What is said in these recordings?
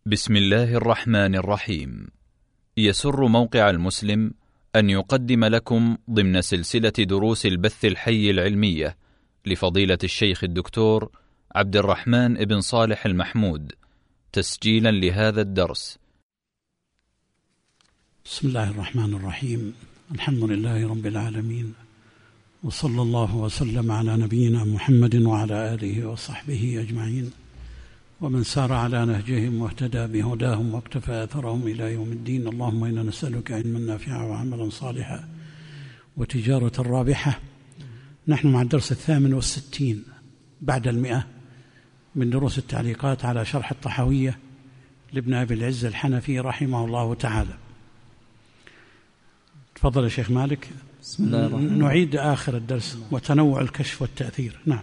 بسم الله الرحمن الرحيم. يسر موقع المسلم أن يقدم لكم ضمن سلسلة دروس البث الحي العلمية لفضيلة الشيخ الدكتور عبد الرحمن بن صالح المحمود تسجيلا لهذا الدرس. بسم الله الرحمن الرحيم. الحمد لله رب العالمين، وصلى الله وسلم على نبينا محمد وعلى آله وصحبه أجمعين، ومن سار على نهجهم واهتدى بهداهم واقتفى أثرهم إلى يوم الدين. اللهم إنا نسألك علما نافعا وعملا صالحا وتجارة رابحة. نحن مع الدرس 68 بعد 100 من دروس التعليقات على شرح الطحاوية لابن أبي العز الحنفي رحمه الله تعالى. تفضل يا شيخ مالك. بسم الله الرحمن الرحيم. نعيد آخر الدرس وتنوع الكشف والتأثير. نعم.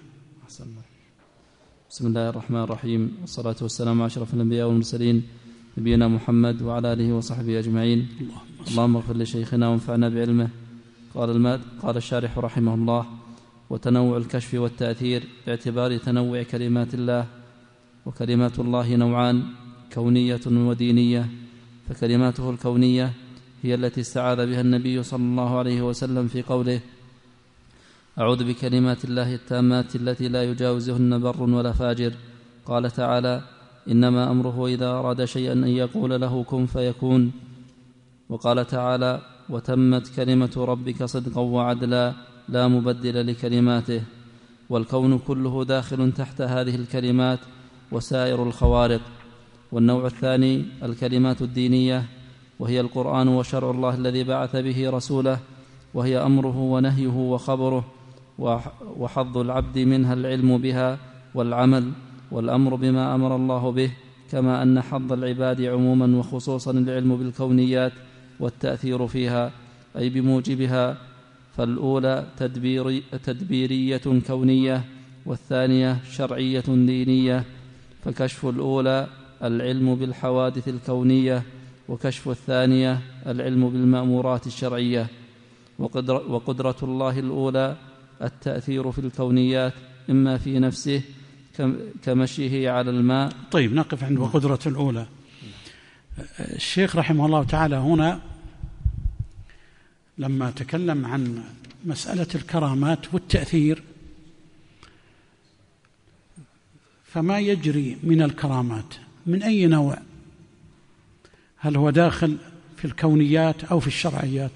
بسم الله الرحمن الرحيم، والصلاة والسلام على أشرف الأنبياء والمرسلين نبينا محمد وعلى آله وصحبه أجمعين. اللهم اغفر لشيخنا وانفعنا بعلمه. قال الشارح رحمه الله: وتنوع الكشف والتأثير باعتبار تنوع كلمات الله، وكلمات الله نوعان: كونية ودينية. فكلماته الكونية هي التي استعاذ بها النبي صلى الله عليه وسلم في قوله: أعوذ بكلمات الله التامات التي لا يجاوزهن بر ولا فاجر. قال تعالى: إنما أمره إذا أراد شيئا أن يقول له كن فيكون. وقال تعالى: وتمت كلمة ربك صدقا وعدلا لا مبدل لكلماته. والكون كله داخل تحت هذه الكلمات وسائر الخوارق. والنوع الثاني الكلمات الدينية، وهي القرآن وشرع الله الذي بعث به رسوله، وهي أمره ونهيه وخبره، وحظ العبد منها العلم بها والعمل والأمر بما أمر الله به، كما أن حظ العباد عموما وخصوصا العلم بالكونيات والتأثير فيها أي بموجبها. فالأولى تدبيرية كونية، والثانية شرعية دينية. فكشف الأولى العلم بالحوادث الكونية، وكشف الثانية العلم بالمأمورات الشرعية. وقدرة الله الأولى التأثير في الكونيات، إما في نفسه كمشيه على الماء. طيب، نقف عند وقدرة الأولى. الشيخ رحمه الله تعالى هنا لما تكلم عن مسألة الكرامات والتأثير، فما يجري من الكرامات من أي نوع؟ هل هو داخل في الكونيات أو في الشرعيات؟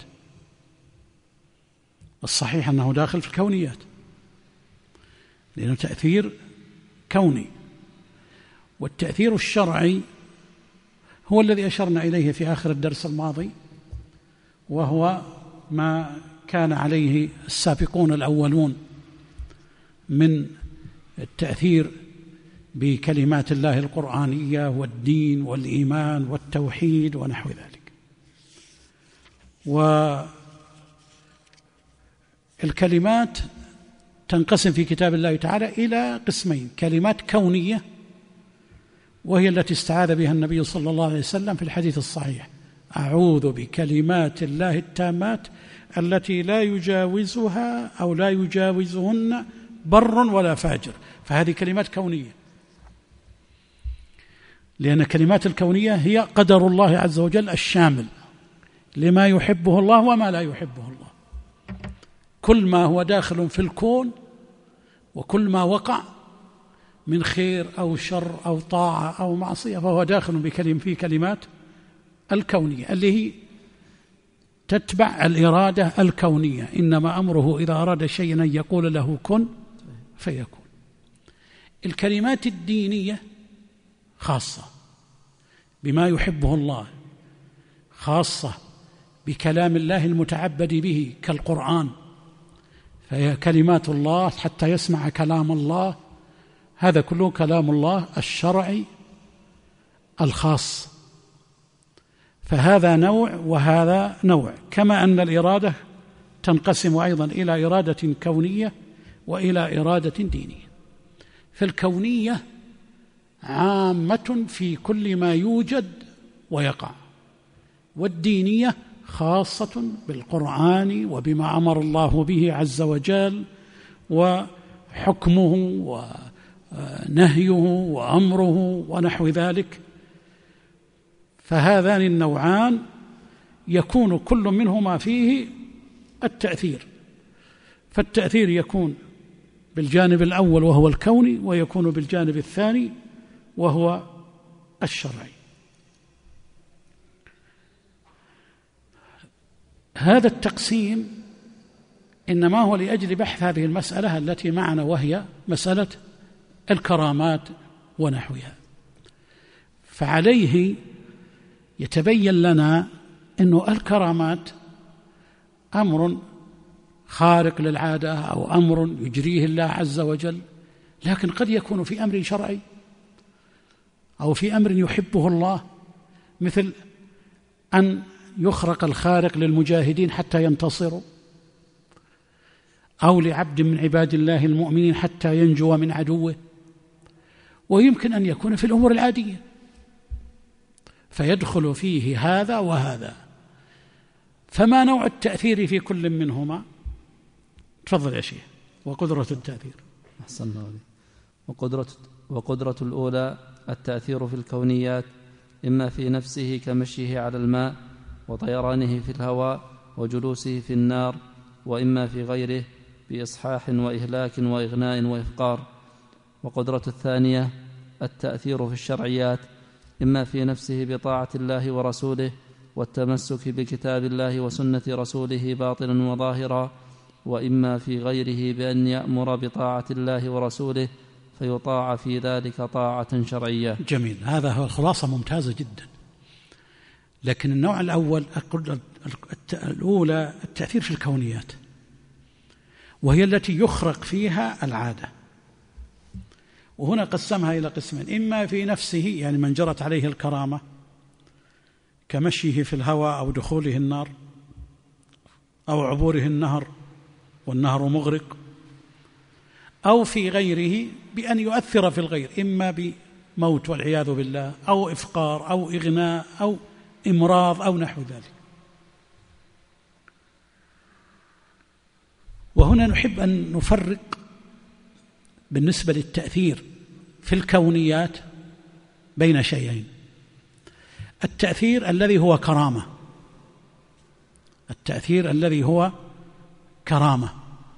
الصحيح أنه داخل في الكونيات، لأنه تأثير كوني. والتأثير الشرعي هو الذي أشرنا إليه في آخر الدرس الماضي، وهو ما كان عليه السابقون الأولون من التأثير بكلمات الله القرآنية والدين والإيمان والتوحيد ونحو ذلك. والكلمات تنقسم في كتاب الله تعالى إلى قسمين: كلمات كونية، وهي التي استعاذ بها النبي صلى الله عليه وسلم في الحديث الصحيح: أعوذ بكلمات الله التامات التي لا يجاوزها أو لا يجاوزهن بر ولا فاجر. فهذه كلمات كونية، لأن الكلمات الكونية هي قدر الله عز وجل الشامل لما يحبه الله وما لا يحبه الله. كل ما هو داخل في الكون وكل ما وقع من خير أو شر أو طاعة أو معصية فهو داخل في كلمات الكونية اللي هي تتبع الإرادة الكونية. إنما أمره إذا أراد شيئا أن يقول له كن فيكون. الكلمات الدينية خاصة بما يحبه الله، خاصة بكلام الله المتعبد به كالقرآن، فهي كلمات الله حتى يسمع كلام الله. هذا كله كلام الله الشرعي الخاص. فهذا نوع وهذا نوع، كما أن الإرادة تنقسم أيضا إلى إرادة كونية وإلى إرادة دينية. فالكونية عامة في كل ما يوجد ويقع، والدينية خاصة بالقرآن وبما أمر الله به عز وجل وحكمه ونهيه وأمره ونحو ذلك. فهذان النوعان يكون كل منهما فيه التأثير، فالتأثير يكون بالجانب الأول وهو الكوني، ويكون بالجانب الثاني وهو الشرعي. هذا التقسيم إنما هو لأجل بحث هذه المسألة التي معنا، وهي مسألة الكرامات ونحوها. فعليه يتبين لنا أن الكرامات أمر خارق للعادة أو أمر يجريه الله عز وجل، لكن قد يكون في أمر شرعي أو في أمر يحبه الله، مثل أن يخرق الخارق للمجاهدين حتى ينتصروا، أو لعبد من عباد الله المؤمنين حتى ينجو من عدوه. ويمكن أن يكون في الأمور العادية، فيدخل فيه هذا وهذا. فما نوع التأثير في كل منهما؟ تفضل يا شيخ. وقدرة التأثير. أحسن الله. وقدرة الأولى التأثير في الكونيات، إما في نفسه كمشيه على الماء وطيرانه في الهواء وجلوسه في النار، وإما في غيره بإصحاح وإهلاك وإغناء وإفقار. وقدرة الثانية التأثير في الشرعيات، إما في نفسه بطاعة الله ورسوله والتمسك بكتاب الله وسنة رسوله باطنا وظاهرا، وإما في غيره بأن يأمر بطاعة الله ورسوله فيطاع في ذلك طاعة شرعية. جميل، هذا هو الخلاصة ممتازة جدا. لكن النوع الأول الأولى التأثير في الكونيات، وهي التي يخرق فيها العادة. وهنا قسمها إلى قسمين: إما في نفسه، يعني من جرت عليه الكرامة كمشيه في الهواء أو دخوله النار أو عبوره النهر والنهر مغرق، أو في غيره بأن يؤثر في الغير، إما بموت والعياذ بالله، أو إفقار أو إغناء أو إمراض أو نحو ذلك. وهنا نحب أن نفرق بالنسبة للتأثير في الكونيات بين شيئين: التأثير الذي هو كرامة، التأثير الذي هو كرامة.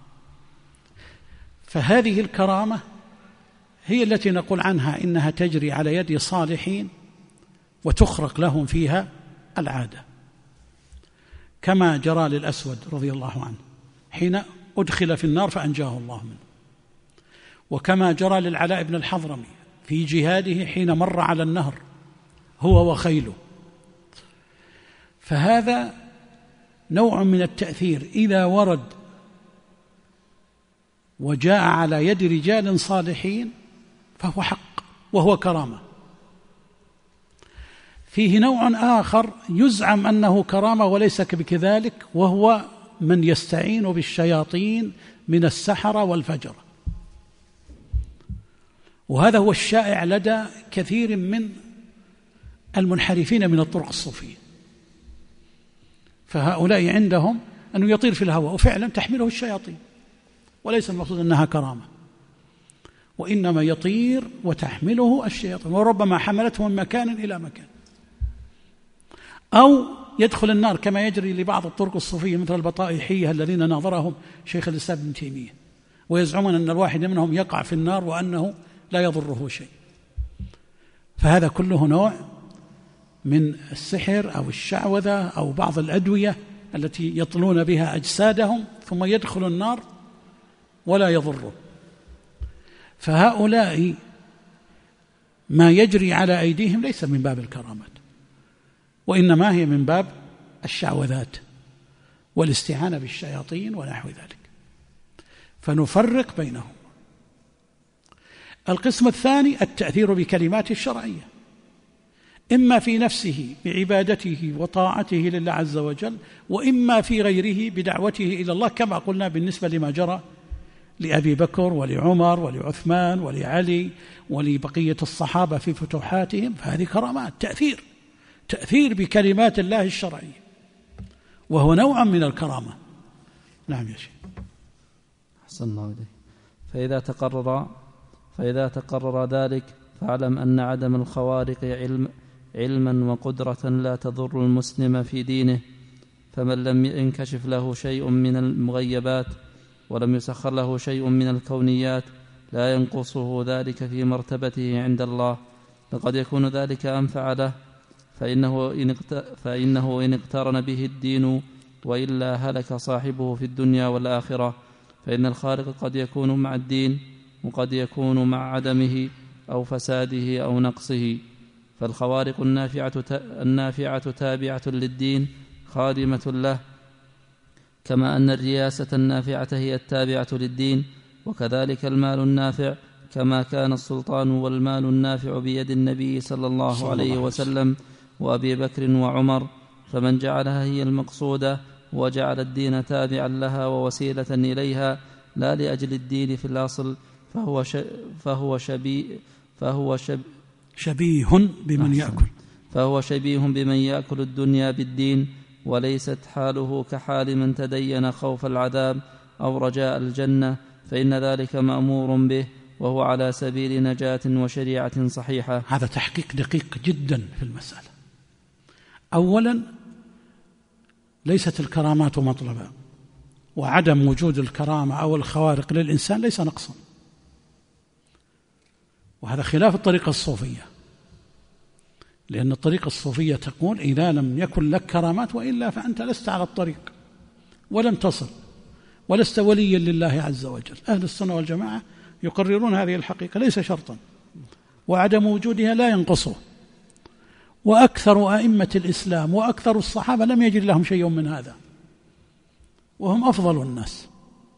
فهذه الكرامة هي التي نقول عنها إنها تجري على يد صالحين وتخرق لهم فيها العادة، كما جرى للأسود رضي الله عنه حين أدخل في النار فأنجاه الله منه، وكما جرى للعلاء بن الحضرمي في جهاده حين مر على النهر هو وخيله. فهذا نوع من التأثير إذا ورد وجاء على يد رجال صالحين فهو حق وهو كرامة. فيه نوع آخر يزعم أنه كرامة وليس بكذلك، وهو من يستعين بالشياطين من السحرة والفجرة، وهذا هو الشائع لدى كثير من المنحرفين من الطرق الصوفية. فهؤلاء عندهم أنه يطير في الهواء، وفعلا تحمله الشياطين، وليس المقصود أنها كرامة، وإنما يطير وتحمله الشياطين، وربما حملته من مكان إلى مكان. أو يدخل النار كما يجري لبعض الطرق الصوفية مثل البطائحية الذين ناظرهم شيخ الإسلام ابن تيمية، ويزعمون أن الواحد منهم يقع في النار وأنه لا يضره شيء. فهذا كله نوع من السحر أو الشعوذة أو بعض الأدوية التي يطلون بها أجسادهم ثم يدخل النار ولا يضره. فهؤلاء ما يجري على أيديهم ليس من باب الكرامات، وإنما هي من باب الشعوذات والاستعانة بالشياطين ونحو ذلك. فنفرق بينهم. القسم الثاني التأثير بكلمات الشرعية، إما في نفسه بعبادته وطاعته لله عز وجل، وإما في غيره بدعوته إلى الله، كما قلنا بالنسبة لما جرى لأبي بكر ولعمر ولعثمان ولعلي ولبقية الصحابة في فتوحاتهم. فهذه كرامات، تأثير بكلمات الله الشرعية، وهو نوع من الكرامة. نعم يا شيخ. أحسن الله إليك. فإذا تقرر ذلك فاعلم أن عدم الخوارق علما وقدرة لا تضر المسلم في دينه. فمن لم ينكشف له شيء من المغيبات ولم يسخر له شيء من الكونيات لا ينقصه ذلك في مرتبته عند الله، لقد يكون ذلك أنفع له، فإنه إن اقترن به الدين وإلا هلك صاحبه في الدنيا والآخرة. فإن الخالق قد يكون مع الدين وقد يكون مع عدمه أو فساده أو نقصه. فالخوارق النافعة تابعة للدين خادمة له، كما أن الرياسة النافعة هي التابعة للدين، وكذلك المال النافع، كما كان السلطان والمال النافع بيد النبي صلى الله عليه وسلم وأبي بكر وعمر. فمن جعلها هي المقصودة وجعل الدين تابعا لها ووسيلة إليها لا لأجل الدين في الأصل فهو شبيه بمن يأكل الدنيا بالدين، وليست حاله كحال من تدين خوف العذاب أو رجاء الجنة، فإن ذلك مأمور به وهو على سبيل نجاة وشريعة صحيحة. هذا تحقيق دقيق جدا في المسألة. أولا، ليست الكرامات مطلبا، وعدم وجود الكرامة أو الخوارق للإنسان ليس نقصا، وهذا خلاف الطريقة الصوفية، لأن الطريقة الصوفية تقول إذا لم يكن لك كرامات وإلا فأنت لست على الطريق ولم تصل ولست وليا لله عز وجل. أهل السنة والجماعة يقررون هذه الحقيقة، ليس شرطا، وعدم وجودها لا ينقصه. وأكثر أئمة الإسلام وأكثر الصحابة لم يجد لهم شيء من هذا، وهم أفضل الناس.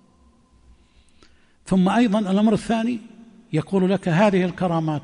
ثم أيضا الأمر الثاني، يقول لك هذه الكرامات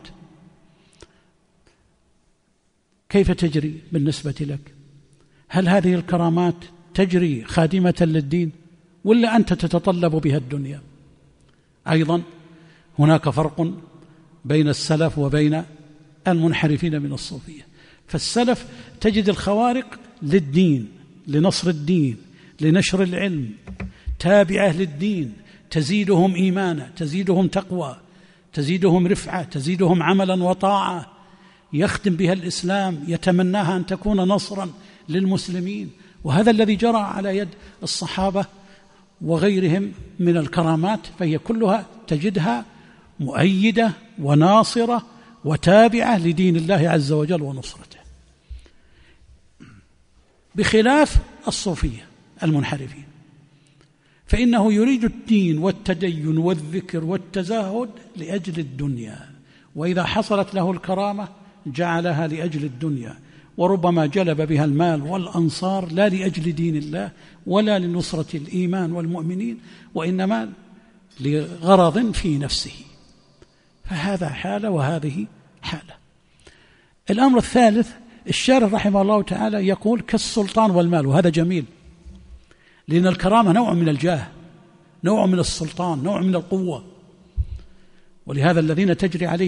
كيف تجري بالنسبة لك؟ هل هذه الكرامات تجري خادمة للدين ولا أنت تتطلب بها الدنيا؟ أيضا هناك فرق بين السلف وبين المنحرفين من الصوفية. فالسلف تجد الخوارق للدين، لنصر الدين، لنشر العلم، تابعة للدين، تزيدهم إيمانا، تزيدهم تقوى، تزيدهم رفعة، تزيدهم عملا وطاعة، يخدم بها الإسلام، يتمناها أن تكون نصرا للمسلمين. وهذا الذي جرى على يد الصحابة وغيرهم من الكرامات، فهي كلها تجدها مؤيدة وناصرة وتابعة لدين الله عز وجل ونصرته، بخلاف الصوفية المنحرفين، فإنه يريد الدين والتدين والذكر والتزاهد لأجل الدنيا، وإذا حصلت له الكرامة جعلها لأجل الدنيا، وربما جلب بها المال والأنصار لا لأجل دين الله ولا لنصرة الإيمان والمؤمنين، وإنما لغرض في نفسه. فهذا حالة وهذه حالة. الأمر الثالث، الشارح رحمه الله تعالى يقول كالسلطان والمال، وهذا جميل، لأن الكرامة نوع من الجاه، نوع من السلطان، نوع من القوة. ولهذا الذين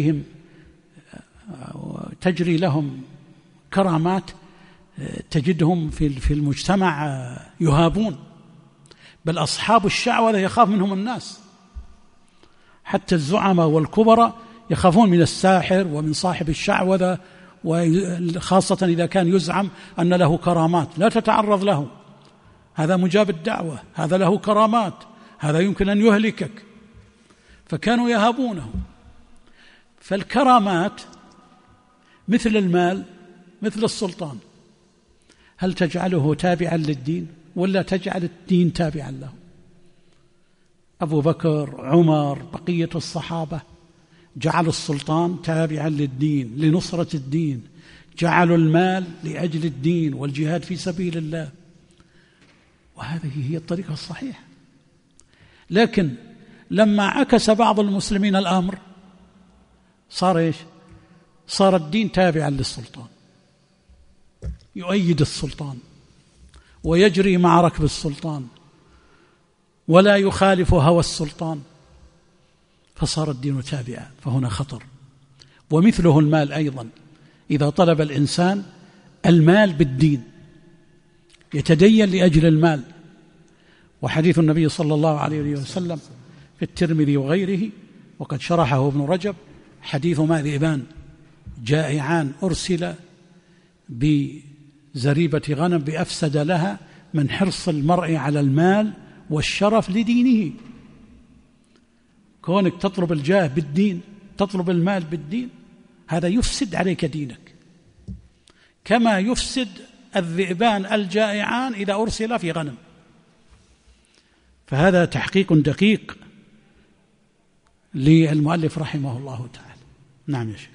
تجري لهم كرامات تجدهم في المجتمع يهابون، بل أصحاب الشعوذة يخاف منهم الناس، حتى الزعماء والكبراء يخافون من الساحر ومن صاحب الشعوذة، وخاصة إذا كان يزعم أن له كرامات، لا تتعرض له، هذا مجاب الدعوة، هذا له كرامات، هذا يمكن أن يهلكك، فكانوا يهابونه. فالكرامات مثل المال مثل السلطان، هل تجعله تابعا للدين ولا تجعل الدين تابعا له؟ أبو بكر، عمر، بقية الصحابة جعلوا السلطان تابعا للدين لنصرة الدين، جعلوا المال لأجل الدين والجهاد في سبيل الله، وهذه هي الطريقة الصحيحة. لكن لما عكس بعض المسلمين الأمر صار إيش؟ صار الدين تابعا للسلطان، يؤيد السلطان ويجري مع ركب السلطان ولا يخالف هوى السلطان، فصار الدين تابعا، فهنا خطر. ومثله المال أيضا، إذا طلب الإنسان المال بالدين يتدين لأجل المال، وحديث النبي صلى الله عليه وسلم في الترمذي وغيره، وقد شرحه ابن رجب، حديث ما ذئبان جائعان أرسل بزريبة غنم بأفسد لها من حرص المرء على المال والشرف لدينه. كونك تطلب الجاه بالدين، تطلب المال بالدين، هذا يفسد عليك دينك، كما يفسد الذئبان الجائعان إذا أرسل في غنم. فهذا تحقيق دقيق للمؤلف رحمه الله تعالى. نعم يا شيخ.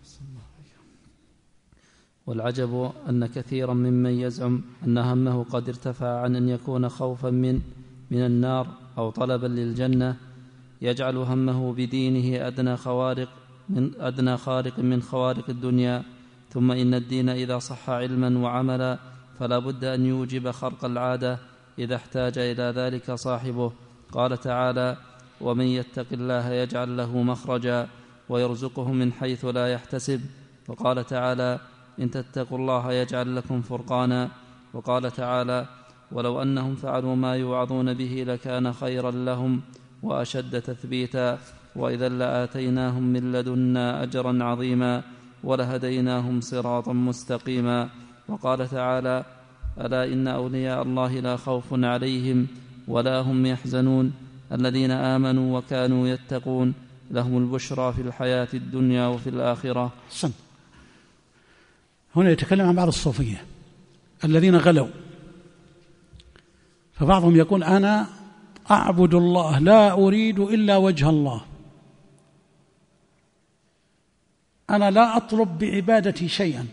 والعجب أن كثيرا ممن يزعم أن همه قد ارتفع عن أن يكون خوفا من النار أو طلبا للجنة يجعل همه بدينه أدنى خارق من خوارق الدنيا. ثم إن الدين إذا صح علما وعملا فلا بد أن يوجب خرق العادة إذا احتاج إلى ذلك صاحبه. قال تعالى: ومن يتق الله يجعل له مخرجا ويرزقه من حيث لا يحتسب. وقال تعالى: إن تتقوا الله يجعل لكم فرقانا. وقال تعالى: ولو أنهم فعلوا ما يوعظون به لكان خيرا لهم وأشد تثبيتا وإذا لآتيناهم من لدنا أجرا عظيما ولهديناهم صراطا مستقيما. وقال تعالى: ألا إن أولياء الله لا خوف عليهم ولا هم يحزنون الذين آمنوا وكانوا يتقون لهم البشرى في الحياة الدنيا وفي الآخرة. هنا يتكلم عن بعض الصوفية الذين غلوا، فبعضهم يقول: أنا أعبد الله لا أريد إلا وجه الله، أنا لا أطلب بعبادتي شيئا،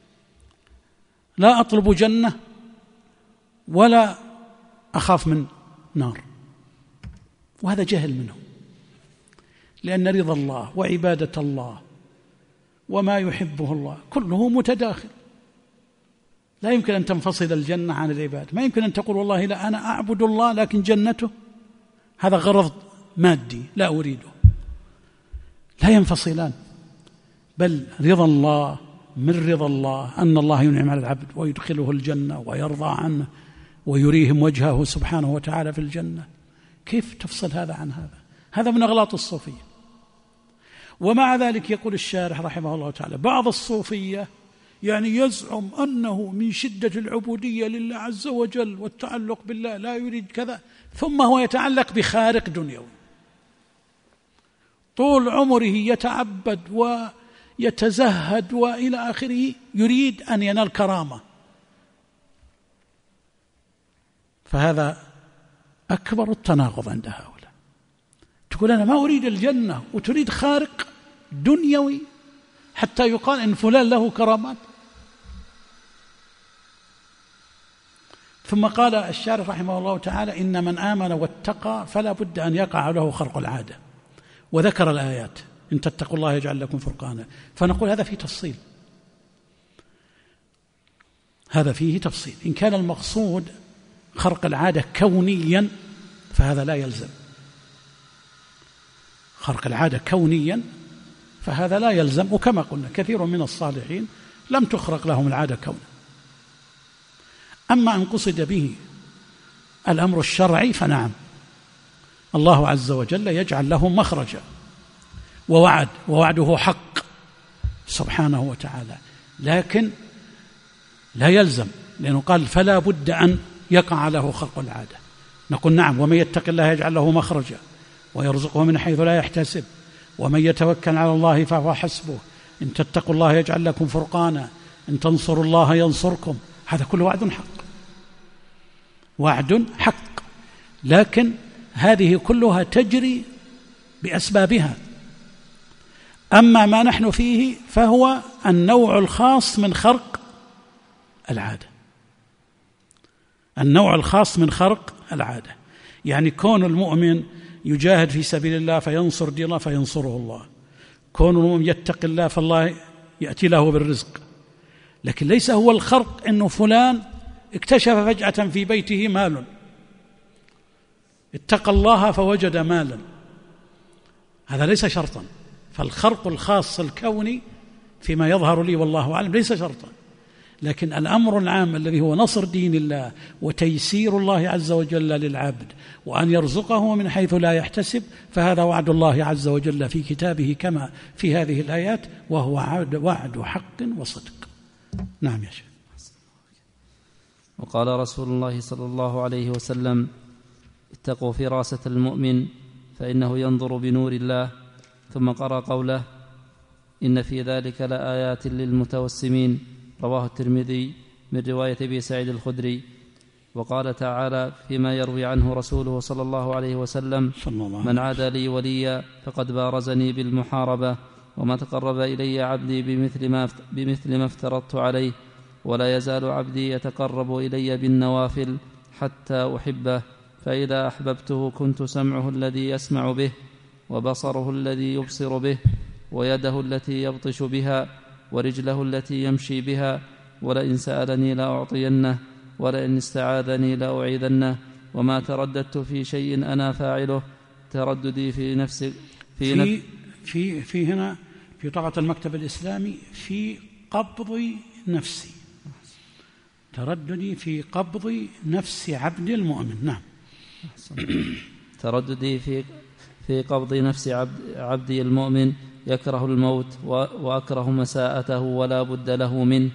لا أطلب جنة ولا أخاف من نار. وهذا جهل منه، لأن رضا الله وعبادة الله وما يحبه الله كله متداخل، لا يمكن أن تنفصل الجنة عن العبادة. ما يمكن أن تقول والله لا أنا أعبد الله لكن جنته هذا غرض مادي لا أريده، لا ينفصلان. بل رضا الله من رضا الله أن الله ينعم على العبد ويدخله الجنة ويرضى عنه ويريهم وجهه سبحانه وتعالى في الجنة. كيف تفصل هذا عن هذا؟ هذا من أغلاط الصوفية. ومع ذلك يقول الشارح رحمه الله تعالى: بعض الصوفية يعني يزعم أنه من شدة العبودية لله عز وجل والتعلق بالله لا يريد كذا، ثم هو يتعلق بخارق دنيوي، طول عمره يتعبد ويتزهد وإلى آخره، يريد أن ينال كرامة. فهذا أكبر التناقض عند هؤلاء. تقول أنا ما أريد الجنة وتريد خارق دنيوي حتى يقال إن فلان له كرامات. ثم قال الشارح رحمه الله تعالى: إن من آمن واتقى فلا بد أن يقع له خرق العادة. وذكر الآيات: إن تتقوا الله يجعل لكم فرقانا. فنقول هذا فيه تفصيل، هذا فيه تفصيل. إن كان المقصود خرق العادة كونيا فهذا لا يلزم، خرق العادة كونيا فهذا لا يلزم. وكما قلنا كثير من الصالحين لم تخرق لهم العادة كونا. أما أن قصد به الأمر الشرعي فنعم، الله عز وجل يجعل لهم مخرجا ووعده حق سبحانه وتعالى، لكن لا يلزم، لأنه قال فلا بد أن يقع له خرق العادة. نقول نعم: ومن يتق الله يجعل له مخرجا ويرزقه من حيث لا يحتسب ومن يتوكل على الله فهو حسبه إن تتقوا الله يجعل لكم فرقانا إن تنصروا الله ينصركم. هذا كله وعد حق، وعد حق، لكن هذه كلها تجري بأسبابها. أما ما نحن فيه فهو النوع الخاص من خرق العادة، النوع الخاص من خرق العادة. يعني كون المؤمن يجاهد في سبيل الله فينصر دين الله فينصره الله، كون المؤمن يتق الله فالله يأتي له بالرزق. لكن ليس هو الخرق أنه فلان اكتشف فجأة في بيته مال، اتقى الله فوجد مالا، هذا ليس شرطا. فالخرق الخاص الكوني فيما يظهر لي والله أعلم ليس شرطا، لكن الأمر العام الذي هو نصر دين الله وتيسير الله عز وجل للعبد وأن يرزقه من حيث لا يحتسب، فهذا وعد الله عز وجل في كتابه كما في هذه الآيات، وهو وعد حق وصدق. نعم يا شيخ. وقال رسول الله صلى الله عليه وسلم: اتقوا فراسة المؤمن فإنه ينظر بنور الله. ثم قرأ قوله: إن في ذلك لآيات للمتوسمين. رواه الترمذي من رواية أبي سعيد الخدري. وقال تعالى فيما يروي عنه رسوله صلى الله عليه وسلم: من عادى لي وليا فقد بارزني بالمحاربة، وما تقرب إلي عبدي بمثل ما افترضت عليه، ولا يزال عبدي يتقرب إلي بالنوافل حتى أحبه، فإذا أحببته كنت سمعه الذي يسمع به، وبصره الذي يبصر به، ويده التي يبطش بها، ورجله التي يمشي بها، ولئن سألني لأعطينه، ولئن استعاذني لأعيذنه، وما ترددت في شيء أنا فاعله ترددي في نفسي في هنا في طبعة المكتب الإسلامي في قبض نفسي، ترددي في قبض نفس عبد المؤمن. نعم. ترددي في قبض نفس عبدي المؤمن، يكره الموت وأكره مساءته ولا بد له منه،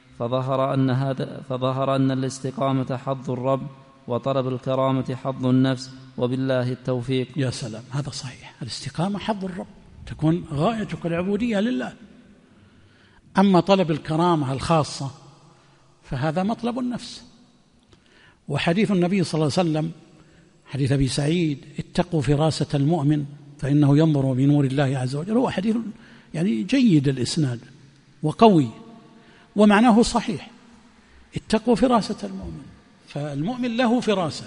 فظهر أن الاستقامة حظ الرب، وطلب الكرامة حظ النفس، وبالله التوفيق. يا سلام، هذا صحيح، الاستقامة حظ الرب، تكون غايتك العبودية لله. أما طلب الكرامة الخاصة فهذا مطلب النفس. وحديث النبي صلى الله عليه وسلم حديث أبي سعيد: اتقوا فراسة المؤمن فإنه ينظر بنور الله عز وجل، هو حديث يعني جيد الإسناد وقوي ومعناه صحيح. اتقوا فراسة المؤمن، فالمؤمن له فراسة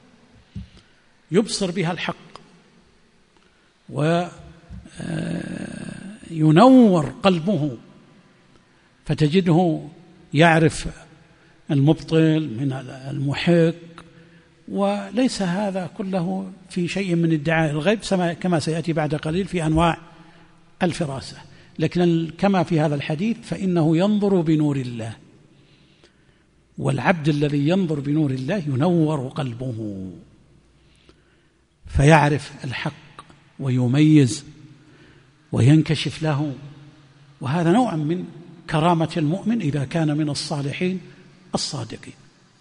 يبصر بها الحق وينور قلبه، فتجده يعرف المبطل من المحق، وليس هذا كله في شيء من ادعاء الغيب كما سيأتي بعد قليل في أنواع الفراسة، لكن كما في هذا الحديث فإنه ينظر بنور الله، والعبد الذي ينظر بنور الله ينور قلبه فيعرف الحق ويميز وينكشف له، وهذا نوع من كرامة المؤمن إذا كان من الصالحين الصادقين.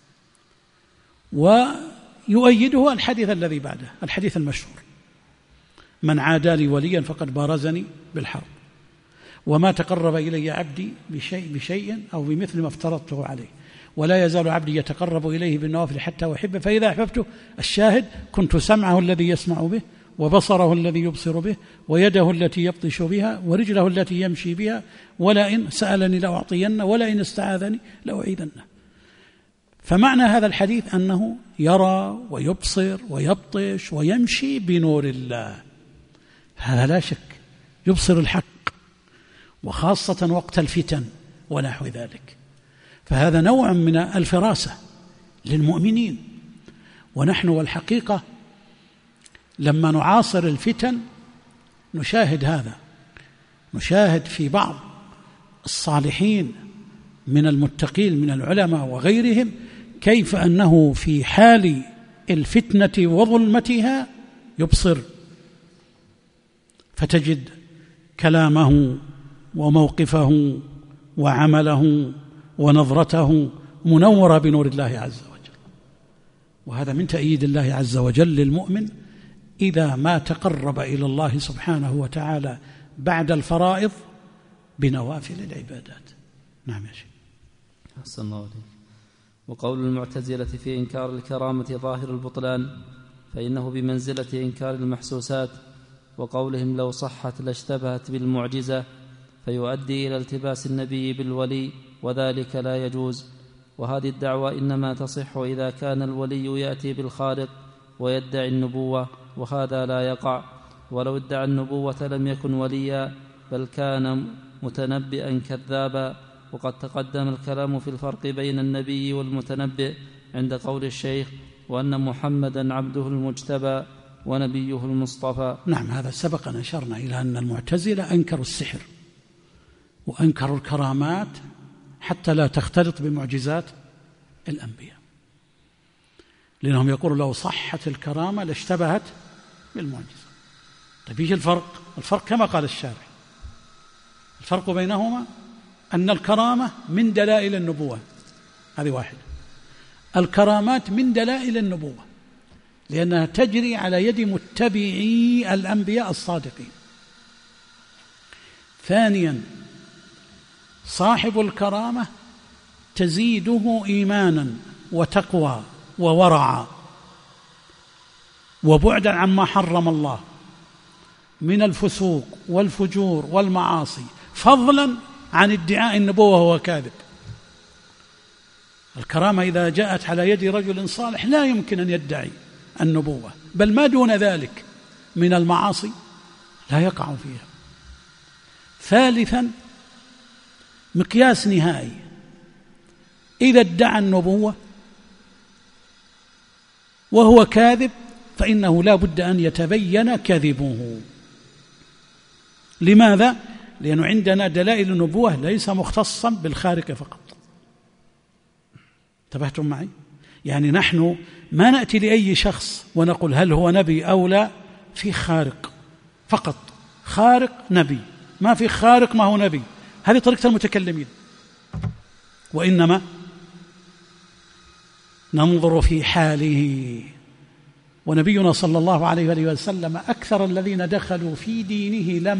ويؤيده الحديث الذي بعده، الحديث المشهور: من عادى لي وليا فقد بارزني بالحرب، وما تقرب إلي عبدي بشيء أو بمثل ما افترضته عليه، ولا يزال عبدي يتقرب إليه بالنوافل حتى أحبه، فإذا أحببته، الشاهد، كنت سمعه الذي يسمع به، وبصره الذي يبصر به، ويده التي يبطش بها، ورجله التي يمشي بها، ولئن سألني لأعطينه، ولئن استعاذني لأعيذنه. فمعنى هذا الحديث أنه يرى ويبصر ويبطش ويمشي بنور الله، هذا لا شك يبصر الحق، وخاصة وقت الفتن ونحو ذلك، فهذا نوع من الفراسة للمؤمنين. ونحن والحقيقة لما نعاصر الفتن نشاهد هذا، نشاهد في بعض الصالحين من المتقين من العلماء وغيرهم كيف أنه في حال الفتنة وظلمتها يبصر، فتجد كلامه وموقفه وعمله ونظرته منورة بنور الله عز وجل. وهذا من تأييد الله عز وجل للمؤمن إذا ما تقرب إلى الله سبحانه وتعالى بعد الفرائض بنوافل العبادات. نعم يا شيخ. أحسن الله عليك. وقول المعتزلة في إنكار الكرامة ظاهر البطلان، فإنه بمنزلة إنكار المحسوسات، وقولهم لو صحت لاشتبهت بالمعجزة، فيؤدي إلى التباس النبي بالولي، وذلك لا يجوز. وهذه الدعوة إنما تصح إذا كان الولي يأتي بالخارق ويدعي النبوة، وهذا لا يقع. ولو ادعى النبوة لم يكن وليا، بل كان متنبئا كذابا. وقد تقدم الكلام في الفرق بين النبي والمتنبئ عند قول الشيخ: وأن محمدا عبده المجتبى ونبيه المصطفى. نعم، هذا سبق أن أشرنا إلى أن المعتزلة أنكروا السحر وأنكروا الكرامات حتى لا تختلط بمعجزات الأنبياء، لأنهم يقولوا لو صحت الكرامة لاشتبهت بالمعجزة. طيب ايش الفرق؟ الفرق كما قال الشارع، الفرق بينهما أن الكرامة من دلائل النبوة، هذه واحدة. الكرامات من دلائل النبوة لأنها تجري على يد متبعي الأنبياء الصادقين. ثانيا، صاحب الكرامة تزيده إيمانا وتقوى وورعا وبعدا عما حرم الله من الفسوق والفجور والمعاصي، فضلا عن ادعاء النبوة وهو كاذب. الكرامة إذا جاءت على يد رجل صالح لا يمكن أن يدعي النبوة، بل ما دون ذلك من المعاصي لا يقع فيها. ثالثا، مقياس نهائي، إذا ادعى النبوة وهو كاذب فإنه لا بد أن يتبين كذبه. لماذا؟ لأنه عندنا دلائل النبوة ليس مختصا بالخارق فقط. انتبهتم معي؟ يعني نحن ما نأتي لأي شخص ونقول هل هو نبي أو لا، في خارق فقط، خارق نبي، ما في خارق ما هو نبي. هذه طريقة المتكلمين. وإنما ننظر في حاله. ونبينا صلى الله عليه وآله وسلم أكثر الذين دخلوا في دينه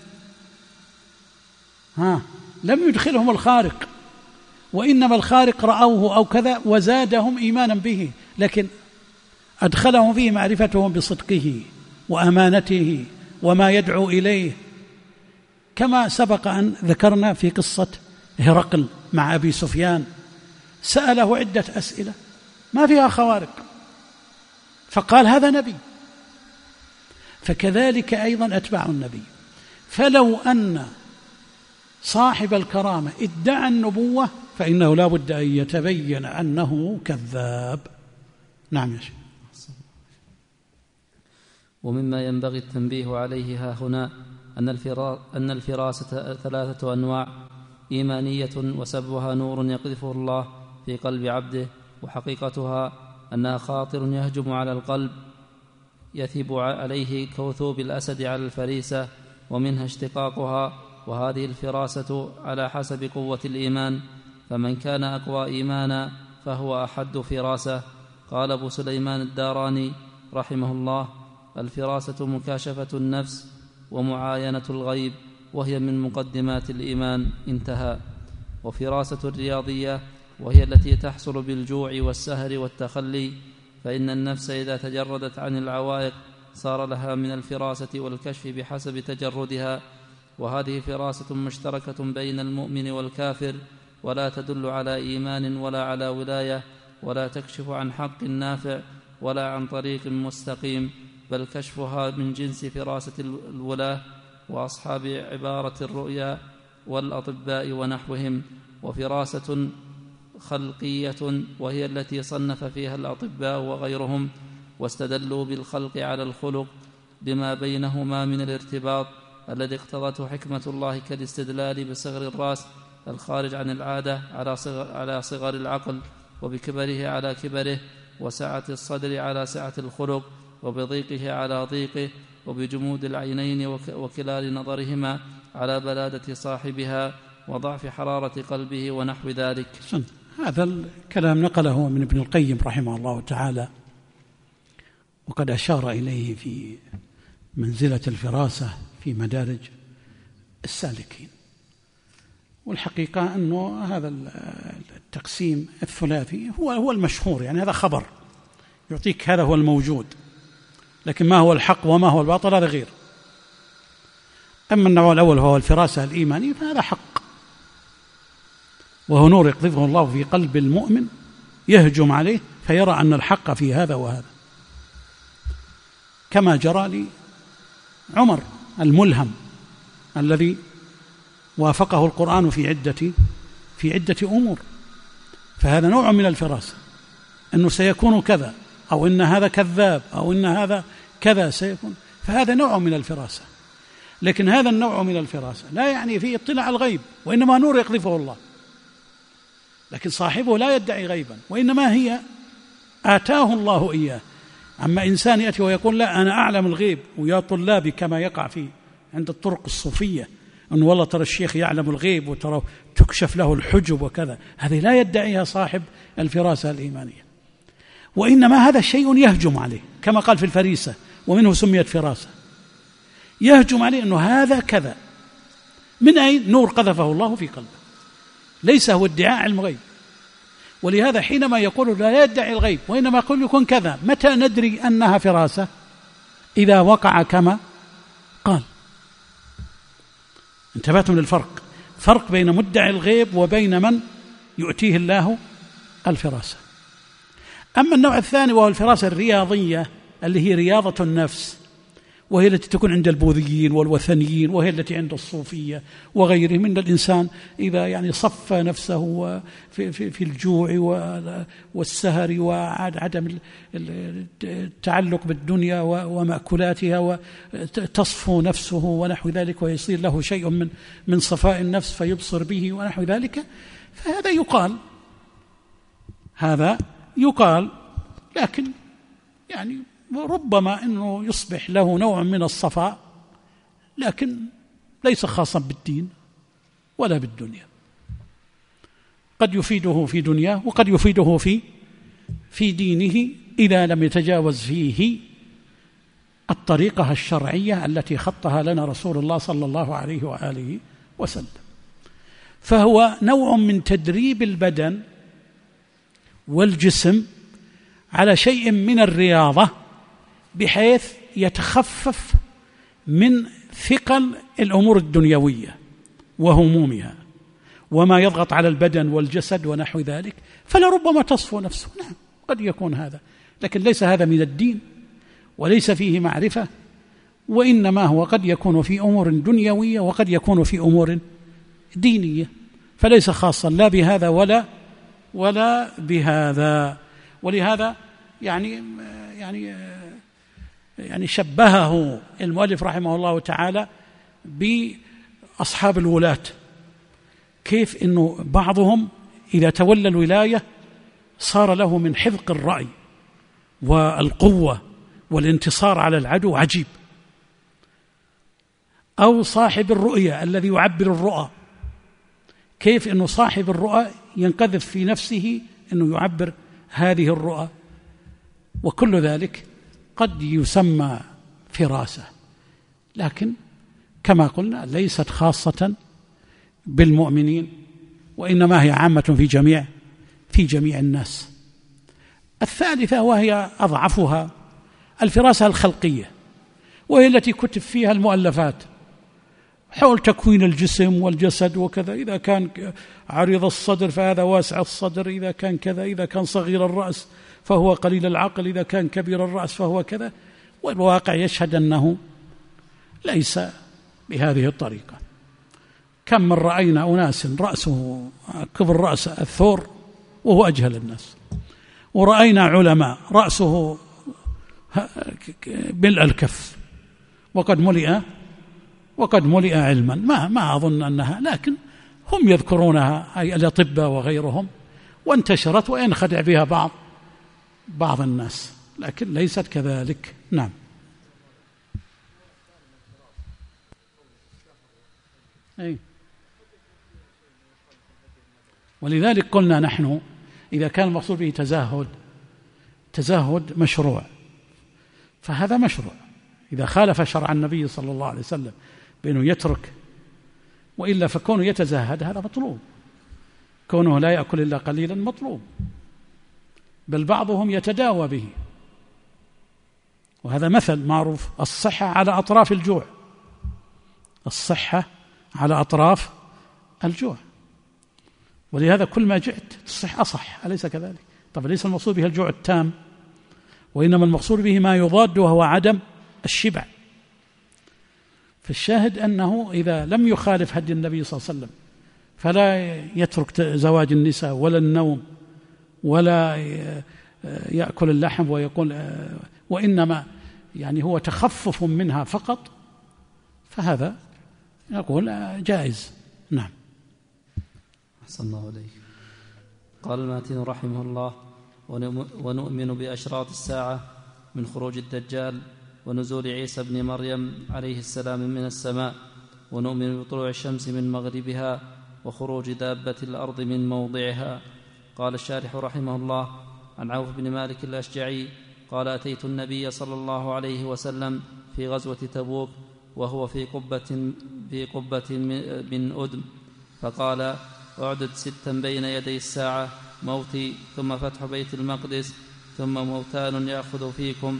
لم يدخلهم الخارق، وإنما الخارق رأوه أو كذا وزادهم إيمانا به، لكن أدخلهم فيه معرفتهم بصدقه وأمانته وما يدعو إليه، كما سبق أن ذكرنا في قصة هرقل مع أبي سفيان، سأله عدة أسئلة ما فيها خوارق فقال هذا نبي. فكذلك أيضا أتباع النبي. فلو أن صاحب الكرامة ادعى النبوة فإنه لا بد أن يتبين أنه كذاب. نعم يا شيخ. ومما ينبغي التنبيه عليه ها هنا أن الفراسة 3 أنواع: إيمانية وسببها نور يقذفه الله في قلب عبده، وحقيقتها أنها خاطر يهجم على القلب يثب عليه كوثوب الأسد على الفريسة، ومنها اشتقاقها. وهذه الفراسة على حسب قوة الإيمان، فمن كان أقوى إيمانا فهو أحد فراسة. قال أبو سليمان الداراني رحمه الله: الفراسة مكاشفة النفس ومعاينة الغيب، وهي من مقدمات الإيمان. انتهى. وفراسة الرياضية وهي التي تحصل بالجوع والسهر والتخلي، فإن النفس إذا تجردت عن العوائق صار لها من الفراسة والكشف بحسب تجردها، وهذه فراسة مشتركة بين المؤمن والكافر، ولا تدل على إيمان ولا على ولاية، ولا تكشف عن حق نافع ولا عن طريق مستقيم، بل كشفها من جنس فراسة الولاة وأصحاب عبارة الرؤيا والأطباء ونحوهم. وفراسة خلقية وهي التي صنف فيها الأطباء وغيرهم واستدلوا بالخلق على الخلق بما بينهما من الارتباط الذي اقتضته حكمة الله، كالاستدلال بصغر الرأس الخارج عن العادة على صغر العقل، وبكبره على كبره، وسعة الصدر على سعة الخلق، وبضيقه على ضيقه، وبجمود العينين وكلال نظرهما على بلادة صاحبها وضعف حرارة قلبه ونحو ذلك. هذا الكلام نقله من ابن القيم رحمه الله تعالى، وقد أشار إليه في منزلة الفراسة في مدارج السالكين. والحقيقة أنه هذا التقسيم الثلاثي هو المشهور، يعني هذا خبر يعطيك هذا هو الموجود، لكن ما هو الحق وما هو الباطل هذا غير. أما النوع الأول هو الفراسة الإيمانية فهذا حق، وهو نور يقذفه الله في قلب المؤمن يهجم عليه فيرى أن الحق في هذا وهذا، كما جرى لعمر الملهم الذي وافقه القرآن في عدة أمور. فهذا نوع من الفراسة، أنه سيكون كذا، أو إن هذا كذاب، أو إن هذا كذا سيكون، فهذا نوع من الفراسة. لكن هذا النوع من الفراسة لا يعني فيه اطلاع الغيب، وإنما نور يقذفه الله، لكن صاحبه لا يدعي غيبا، وإنما هي آتاه الله إياه. أما إنسان يأتي ويقول لا أنا أعلم الغيب، ويا طلابي كما يقع فيه عند الطرق الصوفية أن والله ترى الشيخ يعلم الغيب وترى تكشف له الحجب وكذا، هذه لا يدعيها صاحب الفراسة الإيمانية، وإنما هذا شيء يهجم عليه كما قال في الفريسة ومنه سميت فراسة، يهجم عليه أنه هذا كذا. من أين؟ نور قذفه الله في قلبه، ليس هو ادعاء علم غيب. ولهذا حينما يقول لا يدعي الغيب وإنما يقول يكون كذا، متى ندري أنها فراسة؟ إذا وقع كما قال. انتبهتم للفرق، فرق بين مدعي الغيب وبين من يؤتيه الله الفراسة. أما النوع الثاني وهو الفراسة الرياضية اللي هي رياضة النفس، وهي التي تكون عند البوذيين والوثنيين، وهي التي عند الصوفية وغيرهم من الإنسان إذا يعني صفى نفسه في الجوع والسهر وعدم التعلق بالدنيا ومأكولاتها، وتصفو نفسه ونحو ذلك، ويصير له شيء من صفاء النفس فيبصر به ونحو ذلك، فهذا يقال، هذا يقال، لكن يعني ربما أنه يصبح له نوع من الصفاء، لكن ليس خاصا بالدين ولا بالدنيا، قد يفيده في دنياه وقد يفيده في دينه إذا لم يتجاوز فيه الطريقة الشرعية التي خطها لنا رسول الله صلى الله عليه وآله وسلم. فهو نوع من تدريب البدن والجسم على شيء من الرياضة، بحيث يتخفف من ثقل الأمور الدنيوية وهمومها وما يضغط على البدن والجسد ونحو ذلك، فلربما تصفو نفسه. نعم قد يكون هذا، لكن ليس هذا من الدين وليس فيه معرفة، وإنما هو قد يكون في أمور دنيوية وقد يكون في أمور دينية، فليس خاصا لا بهذا ولا بهذا. ولهذا يعني شبهه المؤلف رحمه الله تعالى بأصحاب الولاة، كيف إنه بعضهم إذا تولى الولاية صار له من حذق الرأي والقوة والانتصار على العدو عجيب، أو صاحب الرؤية الذي يعبر الرؤى، كيف إنه صاحب الرؤى ينقذف في نفسه إنه يعبر هذه الرؤى، وكل ذلك قد يسمى فراسة، لكن كما قلنا ليست خاصة بالمؤمنين، وإنما هي عامة في جميع الناس. الثالثة وهي أضعفها الفراسة الخلقية، وهي التي كتب فيها المؤلفات حول تكوين الجسم والجسد وكذا، إذا كان عريض الصدر فهذا واسع الصدر، إذا كان كذا، إذا كان صغير الرأس فهو قليل العقل، إذا كان كبير الرأس فهو كذا، والواقع يشهد أنه ليس بهذه الطريقة. كم من رأينا أناس رأسه كبر رأس الثور وهو أجهل الناس، ورأينا علماء رأسه ملء الكف وقد ملئ علما، ما أظن أنها، لكن هم يذكرونها أي الأطباء وغيرهم، وانتشرت وينخدع بها بعض الناس، لكن ليست كذلك. نعم. أي. ولذلك قلنا نحن إذا كان المقصود به تزهد مشروع، فهذا مشروع إذا خالف شرع النبي صلى الله عليه وسلم بأنه يترك، وإلا فكونه يتزهد هذا مطلوب، كونه لا يأكل إلا قليلا مطلوب، بل بعضهم يتداوى به، وهذا مثل معروف، الصحة على أطراف الجوع، الصحة على أطراف الجوع، ولهذا كل ما جعت تصح أصح، أليس كذلك؟ طبعا ليس المقصود به الجوع التام، وإنما المقصود به ما يضاد وهو عدم الشبع. فالشاهد أنه إذا لم يخالف هدي النبي صلى الله عليه وسلم فلا يترك زواج النساء ولا النوم ولا يأكل اللحم ويقول، وإنما يعني هو تخفف منها فقط، فهذا نقول جائز. نعم. أحسن الله عليك. قال الماتن رحمه الله: ونؤمن بأشراط الساعة من خروج الدجال ونزول عيسى بن مريم عليه السلام من السماء ونؤمن بطلوع الشمس من مغربها وخروج دابة الأرض من موضعها. قال الشارح رحمه الله: عن عوف بن مالك الأشجعي قال: أتيت النبي صلى الله عليه وسلم في غزوة تبوك وهو في قبة من أدم، فقال: أعدد 6 بين يدي الساعة: موتي، ثم فتح بيت المقدس، ثم موتان يأخذ فيكم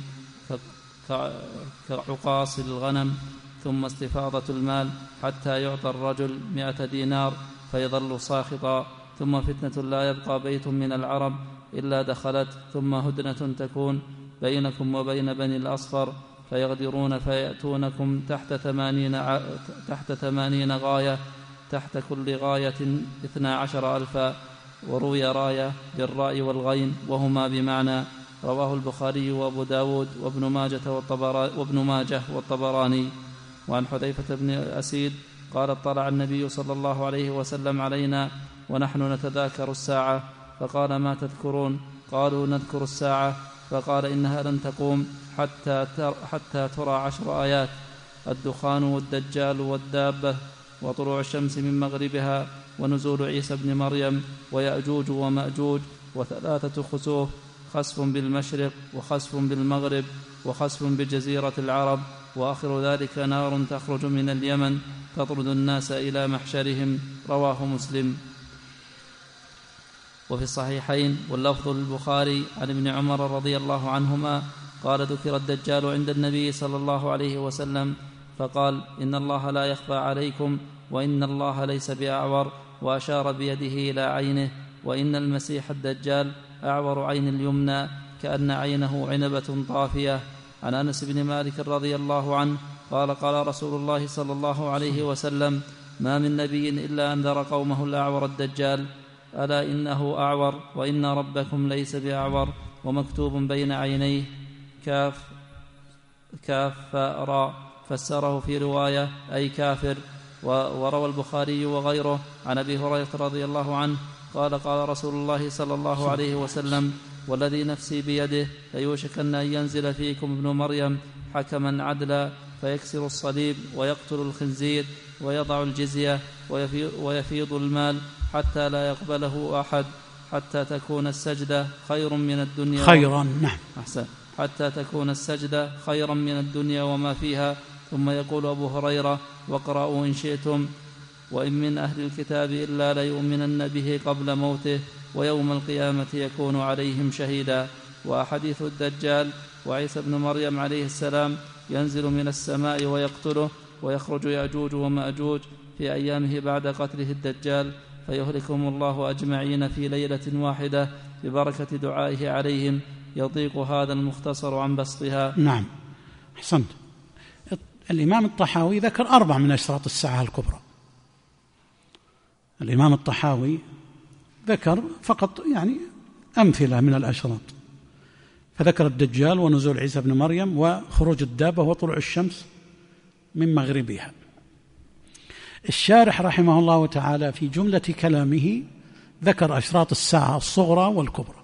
كعقاص الغنم، ثم استفاضة المال حتى يعطى الرجل 100 دينار فيظل ساخطا، ثم فتنة لا يبقى بيت من العرب إلا دخلت، ثم هدنة تكون بينكم وبين بني الأصفر فيغدرون فيأتونكم تحت 80 غاية، تحت كل غاية 12,000، وروي راية بالراء والغين وهما بمعنى. رواه البخاري وأبو داود وابن ماجه والطبراني. وعن حذيفة بن أسيد قال: اطلع النبي صلى الله عليه وسلم علينا ونحن نتذاكر الساعة، فقال: ما تذكرون؟ قالوا: نذكر الساعة. فقال: إنها لن تقوم حتى ترى 10 آيات: الدخان والدجال والدابة وطلوع الشمس من مغربها ونزول عيسى بن مريم ويأجوج ومأجوج، و3 خسوف: خسف بالمشرق وخسف بالمغرب وخسف بجزيرة العرب، وآخر ذلك نار تخرج من اليمن تطرد الناس إلى محشرهم. رواه مسلم. وفي الصحيحين واللفظ للبخاري عن ابن عمر رضي الله عنهما قال: ذكر الدجال عند النبي صلى الله عليه وسلم فقال: إن الله لا يخفى عليكم، وإن الله ليس بأعور، وأشار بيده إلى عينه، وإن المسيح الدجال أعور عين اليمنى كأن عينه عنبة طافية. عن أنس بن مالك رضي الله عنه قال: قال رسول الله صلى الله عليه وسلم: ما من نبي إلا أنذر قومه الأعور الدجال، ألا إنه أعور، وإن ربكم ليس بأعور، ومكتوب بين عينيه كاف راء، فسره في رواية أي كافر. وروى البخاري وغيره عن أبي هريرة رضي الله عنه قال: قال رسول الله صلى الله عليه وسلم: والذي نفسي بيده ليوشكن أن ينزل فيكم ابن مريم حكما عدلا، فيكسر الصليب ويقتل الخنزير ويضع الجزية ويفيض المال حتى لا يقبله أحد، حتى تكون السجدة خيرا من الدنيا حتى تكون السجدة خيرا من الدنيا وما فيها. ثم يقول أبو هريرة: واقرأوا إن شئتم: وإن من أهل الكتاب إلا ليؤمنن به قبل موته، ويوم القيامة يكون عليهم شهيدا. وأحاديث الدجال وعيسى بن مريم عليه السلام ينزل من السماء ويقتله، ويخرج يأجوج ومأجوج في أيامه بعد قتله الدجال، فيهلكهم الله أجمعين في ليلة واحدة ببركة دعائه عليهم. يضيق هذا المختصر عن بسطها. نعم، أحسنت. الإمام الطحاوي ذكر 4 من أشراط الساعة الكبرى. الإمام الطحاوي ذكر فقط أمثلة من الأشراط، فذكر الدجال ونزول عيسى بن مريم وخروج الدابة وطلوع الشمس من مغربها. الشارح رحمه الله تعالى في جملة كلامه ذكر أشراط الساعة الصغرى والكبرى،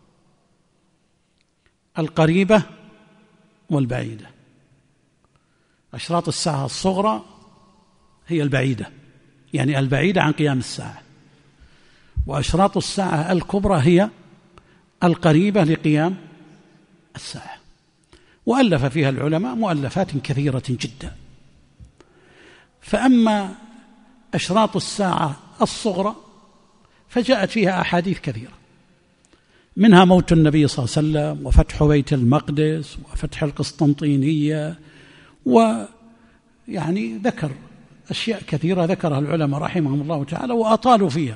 القريبة والبعيدة. أشراط الساعة الصغرى هي البعيدة، يعني البعيدة عن قيام الساعة، وأشراط الساعة الكبرى هي القريبة لقيام الساعة. وألف فيها العلماء مؤلفات كثيرة جدا. فأما أشراط الساعة الصغرى فجاءت فيها أحاديث كثيرة، منها موت النبي صلى الله عليه وسلم، وفتح بيت المقدس، وفتح القسطنطينية، ذكر أشياء كثيرة ذكرها العلماء رحمهم الله تعالى وأطالوا فيها.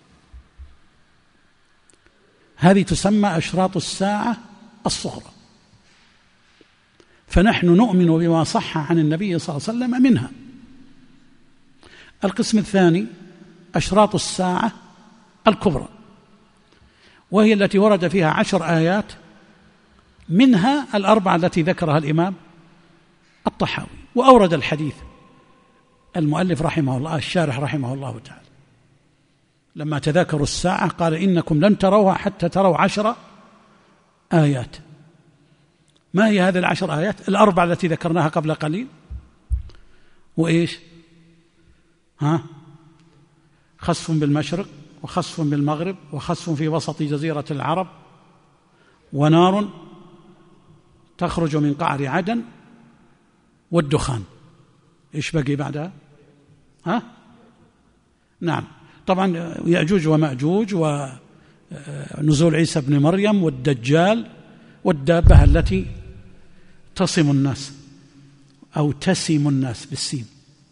هذه تسمى أشراط الساعة الصغرى، فنحن نؤمن بما صح عن النبي صلى الله عليه وسلم منها. القسم الثاني أشراط الساعة الكبرى، وهي التي ورد فيها 10 آيات، منها 4 التي ذكرها الإمام الطحاوي. وأورد الحديث المؤلف رحمه الله، الشارح رحمه الله تعالى، لما تذاكروا الساعة قال: إنكم لن تروها حتى تروا 10 آيات. ما هي هذه 10 آيات؟ 4 التي ذكرناها قبل قليل، وإيش؟ خسف بالمشرق وخسف بالمغرب وخسف في وسط جزيرة العرب ونار تخرج من قعر عدن والدخان. إيش بقي بعدها؟ نعم، طبعا يأجوج ومأجوج ونزول عيسى بن مريم والدجال والدابة التي تصم الناس أو تسم الناس بالسين.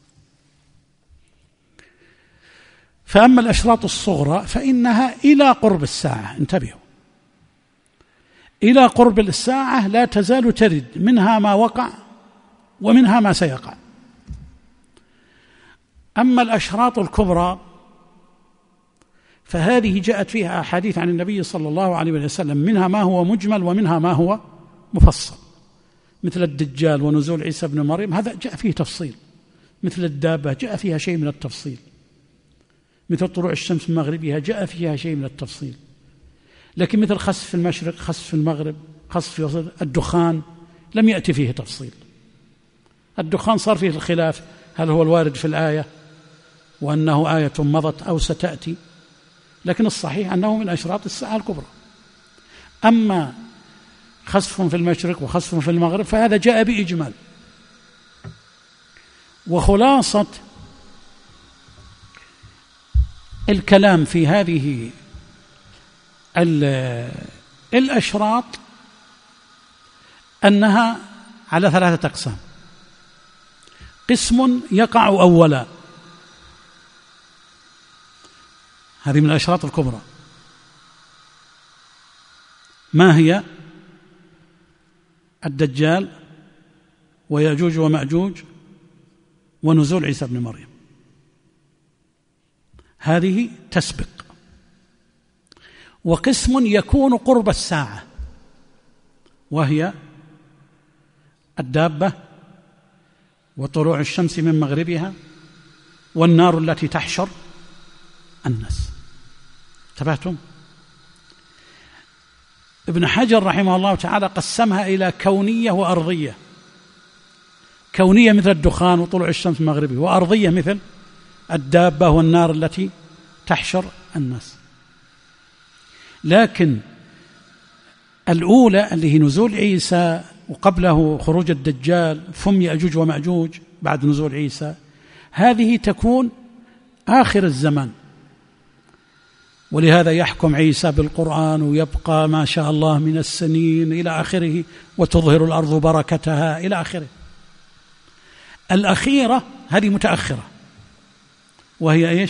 فأما الأشراط الصغرى فإنها إلى قرب الساعة، انتبهوا، إلى قرب الساعة لا تزال ترد، منها ما وقع ومنها ما سيقع. أما الأشراط الكبرى فهذه جاءت فيها أحاديث عن النبي صلى الله عليه وسلم، منها ما هو مجمل ومنها ما هو مفصل، مثل الدجال ونزول عيسى بن مريم، هذا جاء فيه تفصيل. مثل الدابة جاء فيها شيء من التفصيل. مثل طلوع الشمس من مغربها جاء فيها شيء من التفصيل. لكن مثل خسف في المشرق، خسف في المغرب، خسف في وسط الدخان لم يأتي فيه تفصيل. الدخان صار فيه الخلاف، هل هو الوارد في الآية وأنه آية مضت أو ستأتي، لكن الصحيح أنه من أشراط الساعة الكبرى. أما خسف في المشرق وخسف في المغرب فهذا جاء بإجمال. وخلاصة الكلام في هذه الأشراط أنها على 3 أقسام. قسم يقع أولا، هذه من الأشراط الكبرى. ما هي؟ الدجال ويأجوج ومأجوج ونزول عيسى بن مريم، هذه تسبق. وقسم يكون قرب الساعة، وهي الدابة وطلوع الشمس من مغربها والنار التي تحشر الناس. انتبهتم؟ ابن حجر رحمه الله تعالى قسمها إلى كونية وأرضية. كونية مثل الدخان وطلوع الشمس من مغربها، وأرضية مثل الدابة والنار التي تحشر الناس. لكن الأولى اللي هي نزول عيسى وقبله خروج الدجال ثم يأجوج ومأجوج بعد نزول عيسى، هذه تكون آخر الزمان، ولهذا يحكم عيسى بالقرآن ويبقى ما شاء الله من السنين إلى آخره، وتظهر الأرض بركتها إلى آخره. الأخيرة هذه متأخرة، وهي إيش؟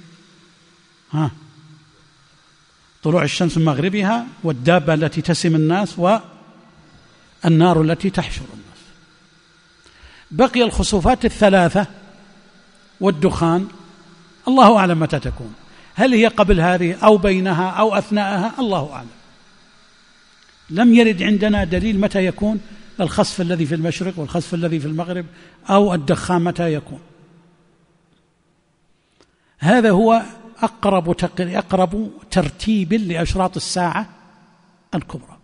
طلوع الشمس من مغربها والدابة التي تسم الناس والنار التي تحشر الناس. بقي الخسوفات 3 والدخان، الله أعلم متى تكون، هل هي قبل هذه أو بينها أو أثناءها، الله أعلم. لم يرد عندنا دليل متى يكون الخسف الذي في المشرق والخسف الذي في المغرب أو الدخان متى يكون. هذا هو أقرب ترتيب لأشراط الساعة الكبرى.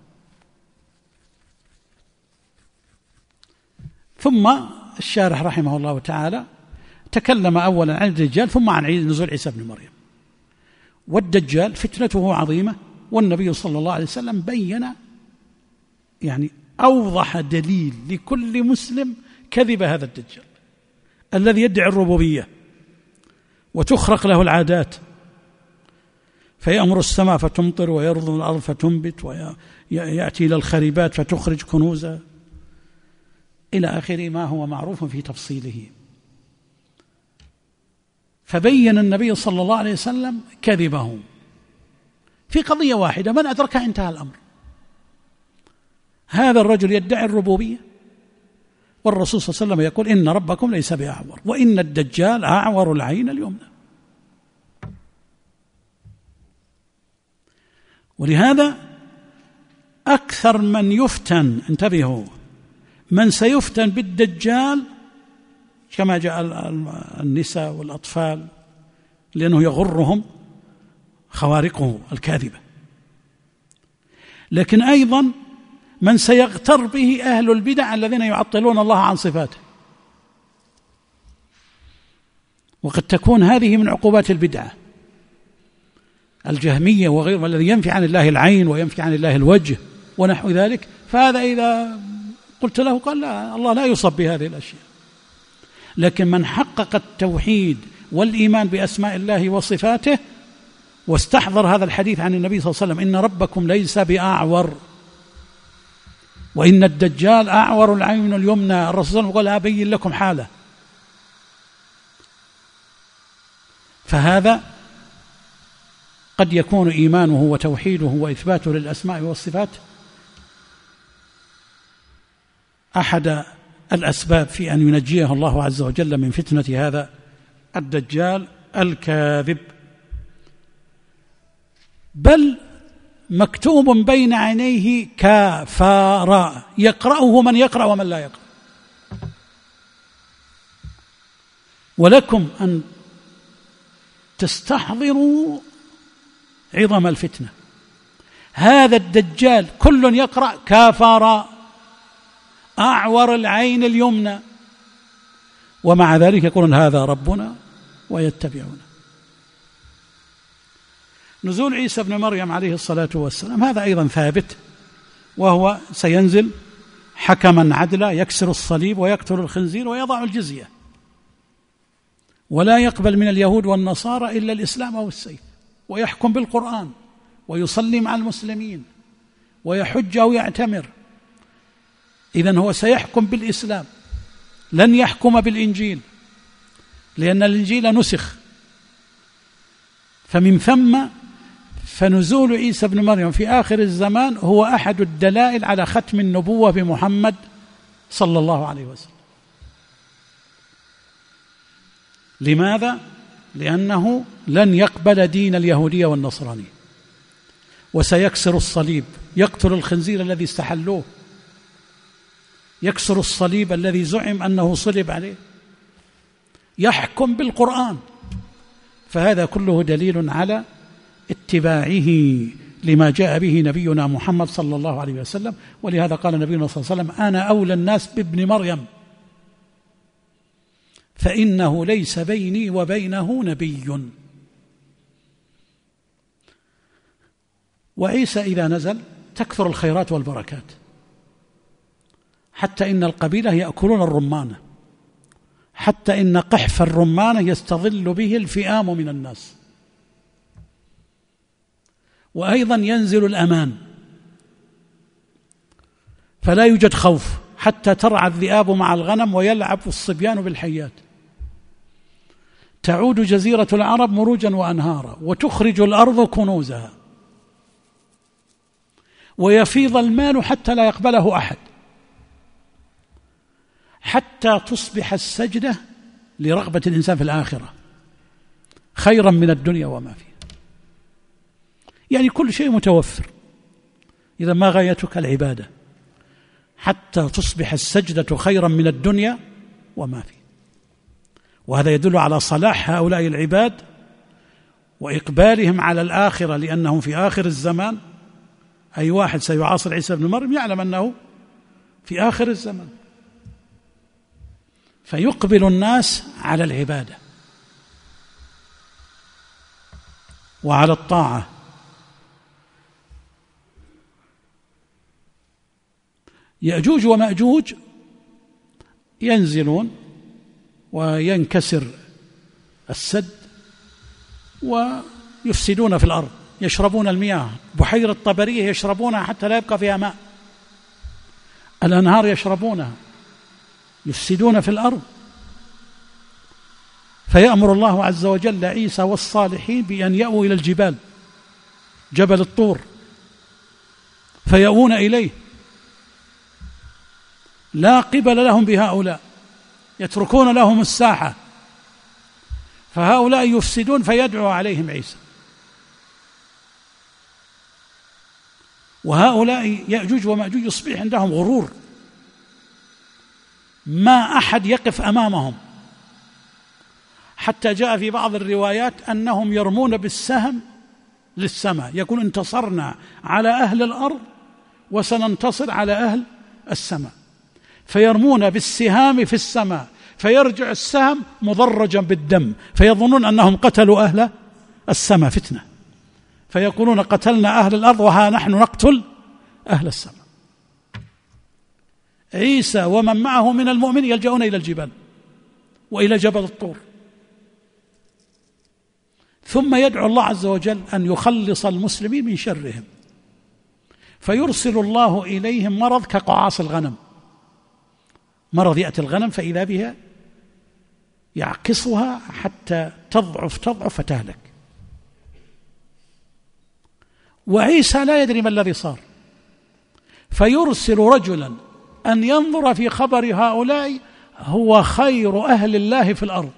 ثم الشارح رحمه الله تعالى تكلم أولا عن الدجال ثم عن نزول عيسى بن مريم. والدجال فتنته عظيمة، والنبي صلى الله عليه وسلم بين يعني أوضح دليل لكل مسلم كذب هذا الدجال الذي يدعي الربوبية وتخرق له العادات، فيأمر السماء فتمطر ويرض الأرض فتنبت ويأتي إلى الخريبات فتخرج كنوزا إلى آخر ما هو معروف في تفصيله. فبين النبي صلى الله عليه وسلم كذبه في قضية واحدة، من أدركها انتهى الأمر. هذا الرجل يدعي الربوبية، والرسول صلى الله عليه وسلم يقول إن ربكم ليس بأعور، وإن الدجال أعور العين اليمنى. ولهذا أكثر من يفتن، انتبهوا، من سيفتن بالدجال كما جاء النساء والأطفال، لأنه يغرهم خوارقه الكاذبة. لكن أيضا من سيغتر به أهل البدع الذين يعطلون الله عن صفاته. وقد تكون هذه من عقوبات البدعة الجهمية وغيره، والذي ينفي عن الله العين وينفي عن الله الوجه ونحو ذلك، فهذا إذا قلت له قال لا، الله لا يصب بهذه الأشياء. لكن من حقق التوحيد والإيمان بأسماء الله وصفاته واستحضر هذا الحديث عن النبي صلى الله عليه وسلم: إن ربكم ليس بأعور وإن الدجال أعور العين اليمنى، الرسول صلى الله عليه وسلم قال: أبين لكم حاله. فهذا قد يكون إيمانه وتوحيده وإثباته للأسماء والصفات أحد الأسباب في أن ينجيه الله عز وجل من فتنة هذا الدجال الكاذب، بل مكتوب بين عينيه كافارا، يقرأه من يقرأ ومن لا يقرأ. ولكم أن تستحضروا عظم الفتنة. هذا الدجال كل يقرأ كافارا، أعور العين اليمنى، ومع ذلك يقولون هذا ربنا ويتبعونه. نزول عيسى بن مريم عليه الصلاة والسلام هذا أيضا ثابت، وهو سينزل حكما عدلا يكسر الصليب ويقتل الخنزير ويضع الجزية، ولا يقبل من اليهود والنصارى إلا الإسلام أو السيف، ويحكم بالقرآن ويصلي مع المسلمين ويحج أو يعتمر. إذن هو سيحكم بالإسلام، لن يحكم بالإنجيل، لأن الإنجيل نسخ. فمن ثم فنزول عيسى بن مريم في آخر الزمان هو أحد الدلائل على ختم النبوة بمحمد صلى الله عليه وسلم. لماذا؟ لأنه لن يقبل دين اليهودية والنصرانية، وسيكسر الصليب، يقتل الخنزير الذي استحلوه، يكسر الصليب الذي زعم أنه صلب عليه، يحكم بالقرآن. فهذا كله دليل على اتباعه لما جاء به نبينا محمد صلى الله عليه وسلم. ولهذا قال نبينا صلى الله عليه وسلم: أنا أولى الناس بابن مريم، فإنه ليس بيني وبينه نبي. وعيسى إذا نزل تكثر الخيرات والبركات، حتى إن القبيلة يأكلون الرمانة، حتى إن قحف الرمانة يستظل به الفئام من الناس. وأيضا ينزل الأمان، فلا يوجد خوف، حتى ترعى الذئاب مع الغنم ويلعب الصبيان بالحيات. تعود جزيرة العرب مروجا وأنهارا، وتخرج الأرض كنوزها، ويفيض المال حتى لا يقبله أحد، حتى تصبح السجدة لرغبة الإنسان في الآخرة خيرا من الدنيا وما فيها. يعني كل شيء متوفر. إذا ما غايتك العبادة، حتى تصبح السجدة خيرا من الدنيا وما فيها. وهذا يدل على صلاح هؤلاء العباد وإقبالهم على الآخرة، لأنهم في آخر الزمان. أي واحد سيعاصر عيسى بن مريم يعلم أنه في آخر الزمان، فيقبل الناس على العبادة وعلى الطاعة. يأجوج ومأجوج ينزلون وينكسر السد ويفسدون في الأرض، يشربون المياه، بحيرة طبرية يشربونها حتى لا يبقى فيها ماء، الأنهار يشربونها، يفسدون في الأرض. فيأمر الله عز وجل عيسى والصالحين بأن يأووا إلى الجبال، جبل الطور، فيأوون إليه، لا قبل لهم بهؤلاء، يتركون لهم الساحة، فهؤلاء يفسدون فيدعو عليهم عيسى. وهؤلاء يأجوج ومأجوج يصبح عندهم غرور، ما أحد يقف أمامهم، حتى جاء في بعض الروايات أنهم يرمون بالسهم للسماء، يقول انتصرنا على أهل الأرض وسننتصر على أهل السماء، فيرمون بالسهام في السماء، فيرجع السهم مضرجا بالدم، فيظنون أنهم قتلوا أهل السماء، فتنة، فيقولون قتلنا أهل الأرض وها نحن نقتل أهل السماء. عيسى ومن معه من المؤمن يلجؤون إلى الجبال وإلى جبل الطور، ثم يدعو الله عز وجل أن يخلص المسلمين من شرهم، فيرسل الله إليهم مرض كقعاص الغنم، مرض يأتي الغنم فإذا بها يعكسها حتى تضعف فتهلك. وعيسى لا يدري ما الذي صار، فيرسل رجلا أن ينظر في خبر هؤلاء، هو خير أهل الله في الأرض،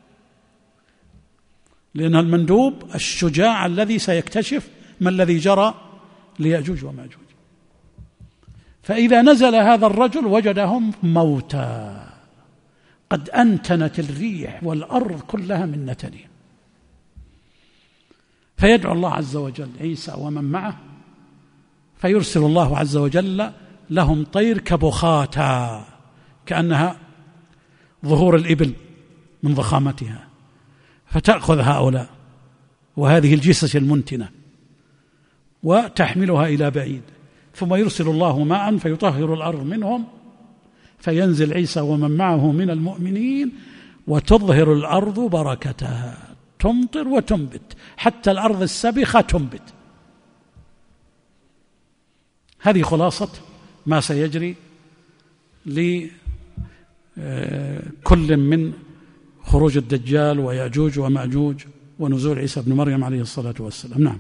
لأن المندوب الشجاع الذي سيكتشف ما الذي جرى ليأجوج وماجوج. فإذا نزل هذا الرجل وجدهم موتى، قد أنتنت الريح والأرض كلها من نتنهم، فيدعو الله عز وجل عيسى ومن معه، فيرسل الله عز وجل لهم طير كبخاتا، كأنها ظهور الإبل من ضخامتها، فتأخذ هؤلاء وهذه الجثث المنتنة وتحملها إلى بعيد، ثم يرسل الله ماء فيطهر الأرض منهم، فينزل عيسى ومن معه من المؤمنين، وتظهر الأرض بركتها، تمطر وتنبت، حتى الأرض السبخة تنبت. هذه خلاصة ما سيجري لكل من خروج الدجال ويأجوج ومأجوج ونزول عيسى بن مريم عليه الصلاة والسلام. نعم.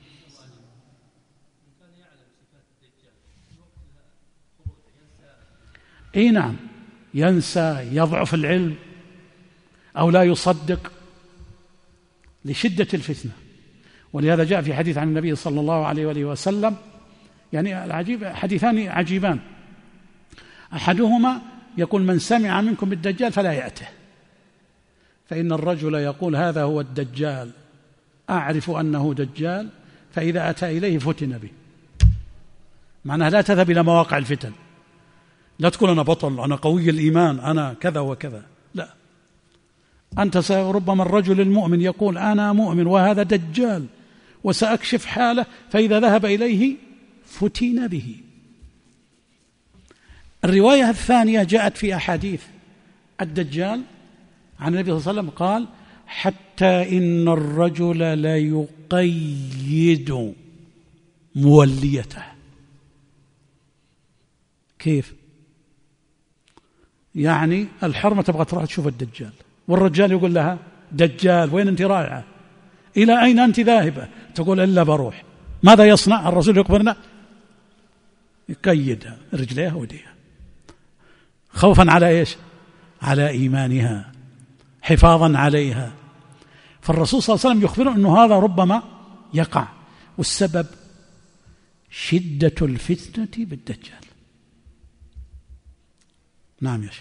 اي نعم، ينسى، يضعف العلم أو لا يصدق لشدة الفتنة. ولهذا جاء في حديث عن النبي صلى الله عليه وآله وسلم، يعني العجيب حديثان عجيبان، أحدهما يقول: من سمع منكم بالدجال فلا يأته، فإن الرجل يقول هذا هو الدجال، أعرف أنه دجال، فإذا أتى إليه فتن به. معناها لا تذهب إلى مواقع الفتن، لا تقول أنا بطل، أنا قوي الإيمان، أنا كذا وكذا، لا، أنت ربما الرجل المؤمن يقول أنا مؤمن وهذا دجال وسأكشف حاله، فإذا ذهب إليه فتن به. الرواية الثانية جاءت في أحاديث الدجال عن النبي صلى الله عليه وسلم قال: حتى إن الرجل لا يقيد موليته. كيف؟ يعني الحرمة تبغى تروح تشوف الدجال، والرجال يقول لها: دجال وين أنت رايحة؟ إلى أين أنت ذاهبة؟ تقول: إلا بروح. ماذا يصنع الرسول يخبرنا؟ يقيدها رجليها وديها، خوفا على إيش؟ على إيمانها، حفاظا عليها. فالرسول صلى الله عليه وسلم يخبرنا أنه هذا ربما يقع، والسبب شدة الفتنة بالدجال. نعم يا شيخ.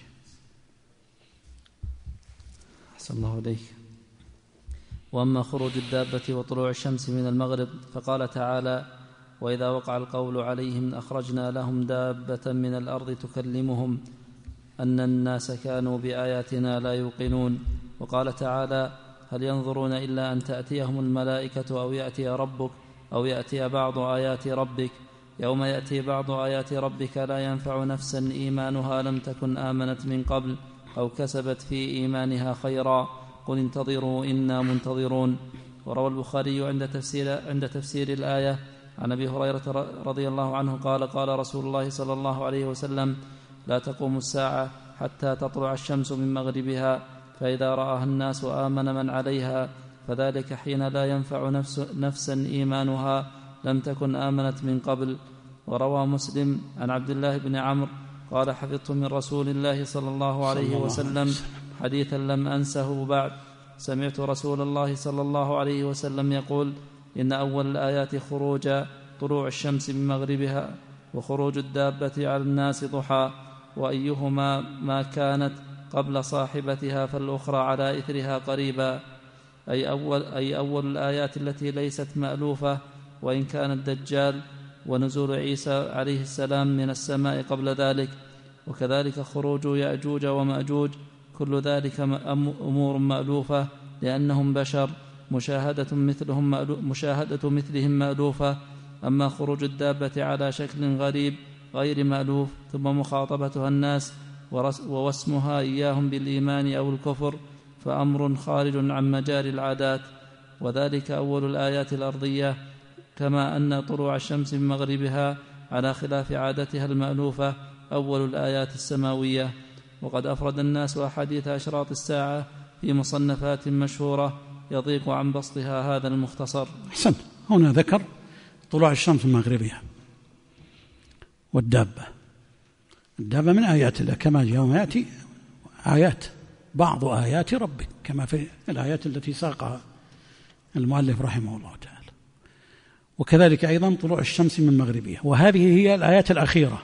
أحسن الله إليك. وأما خروج الدابة وطلوع الشمس من المغرب فقال تعالى: وإذا وقع القول عليهم أخرجنا لهم دابة من الأرض تكلمهم أن الناس كانوا بآياتنا لا يوقنون. وقال تعالى: هل ينظرون إلا أن تأتيهم الملائكة أو يأتي ربك أو يأتي بعض آيات ربك يوم يأتي بعض آيات ربك لا ينفع نفسا إيمانها لم تكن آمنت من قبل أو كسبت في إيمانها خيرا قل انتظروا إنا منتظرون. وروى البخاري عند تفسير الآية عن أبي هريرة رضي الله عنه قال: قال رسول الله صلى الله عليه وسلم: لا تقوم الساعة حتى تطلع الشمس من مغربها، فإذا رآها الناس آمن من عليها، فذلك حين لا ينفع نفسا إيمانها لم تكن آمنت من قبل. وروى مسلم عن عبد الله بن عمرو قال: حفظت من رسول الله صلى الله عليه وسلم حديثا لم أنسه بعد، سمعت رسول الله صلى الله عليه وسلم يقول: إن أول الآيات خروج طلوع الشمس من مغربها وخروج الدابة على الناس ضحى، وأيهما ما كانت قبل صاحبتها فالأخرى على إثرها قريبا، أي أول الآيات التي ليست مألوفة وإن كان الدجال، ونزول عيسى عليه السلام من السماء قبل ذلك، وكذلك خروج يأجوج ومأجوج كل ذلك أمور مألوفة لأنهم بشر، مشاهدة مثلهم مألوفة. أما خروج الدابة على شكل غريب غير مألوف ثم مخاطبتها الناس ووسمها إياهم بالإيمان أو الكفر فأمر خارج عن مجال العادات، وذلك أول الآيات الأرضية، كما أن طلوع الشمس من مغربها على خلاف عادتها المألوفة أول الآيات السماوية. وقد أفرد الناس أحاديث أشراط الساعة في مصنفات مشهورة يضيق عن بسطها هذا المختصر. أحسنت. هنا ذكر طلوع الشمس من مغربها والدابة من آيات الله كما يوم يأتي آيات بعض آيات ربك كما في الآيات التي ساقها المؤلف رحمه الله تعالى. وكذلك أيضا طلوع الشمس من مغربها، وهذه هي الآيات الأخيرة.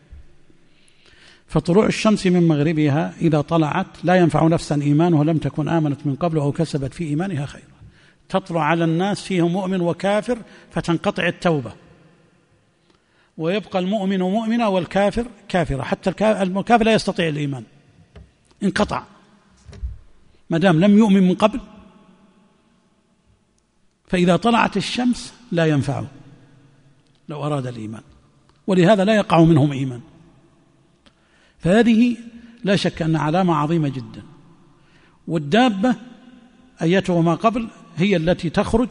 فطلوع الشمس من مغربها إذا طلعت لا ينفع نفسا إيمانها لم تكن آمنت من قبل أو كسبت في إيمانها خيرا. تطلع على الناس فيهم مؤمن وكافر فتنقطع التوبة، ويبقى المؤمن مؤمنا والكافر كافرة، حتى الكافر لا يستطيع الإيمان، انقطع ما دام لم يؤمن من قبل. فإذا طلعت الشمس لا ينفعه لو أراد الإيمان، ولهذا لا يقع منهم إيمان. فهذه لا شك أن علامة عظيمة جدا. والدابة أيته ما قبل هي التي تخرج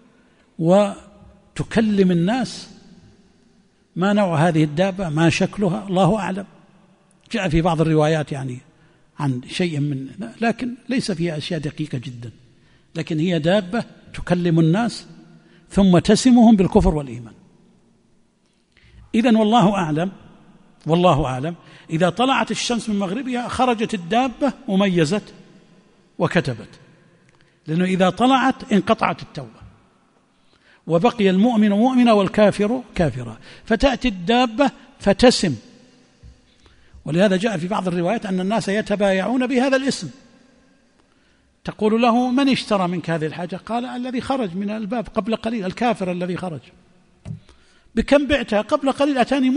وتكلم الناس. ما نوع هذه الدابة، ما شكلها، الله أعلم. جاء في بعض الروايات يعني عن شيء من، لكن ليس فيها أشياء دقيقة جدا، لكن هي دابة تكلم الناس ثم تسمهم بالكفر والإيمان. إذن والله أعلم إذا طلعت الشمس من مغربها خرجت الدابة وميزت وكتبت، لأنه إذا طلعت انقطعت التوبة وبقي المؤمن مؤمنا والكافر كافرا، فتأتي الدابة فتسم. ولهذا جاء في بعض الروايات أن الناس يتبايعون بهذا الاسم. تقول له: من اشترى منك هذه الحاجة؟ قال: الذي خرج من الباب قبل قليل، الكافر الذي خرج. بكم بعتها؟ قبل قليل أتاني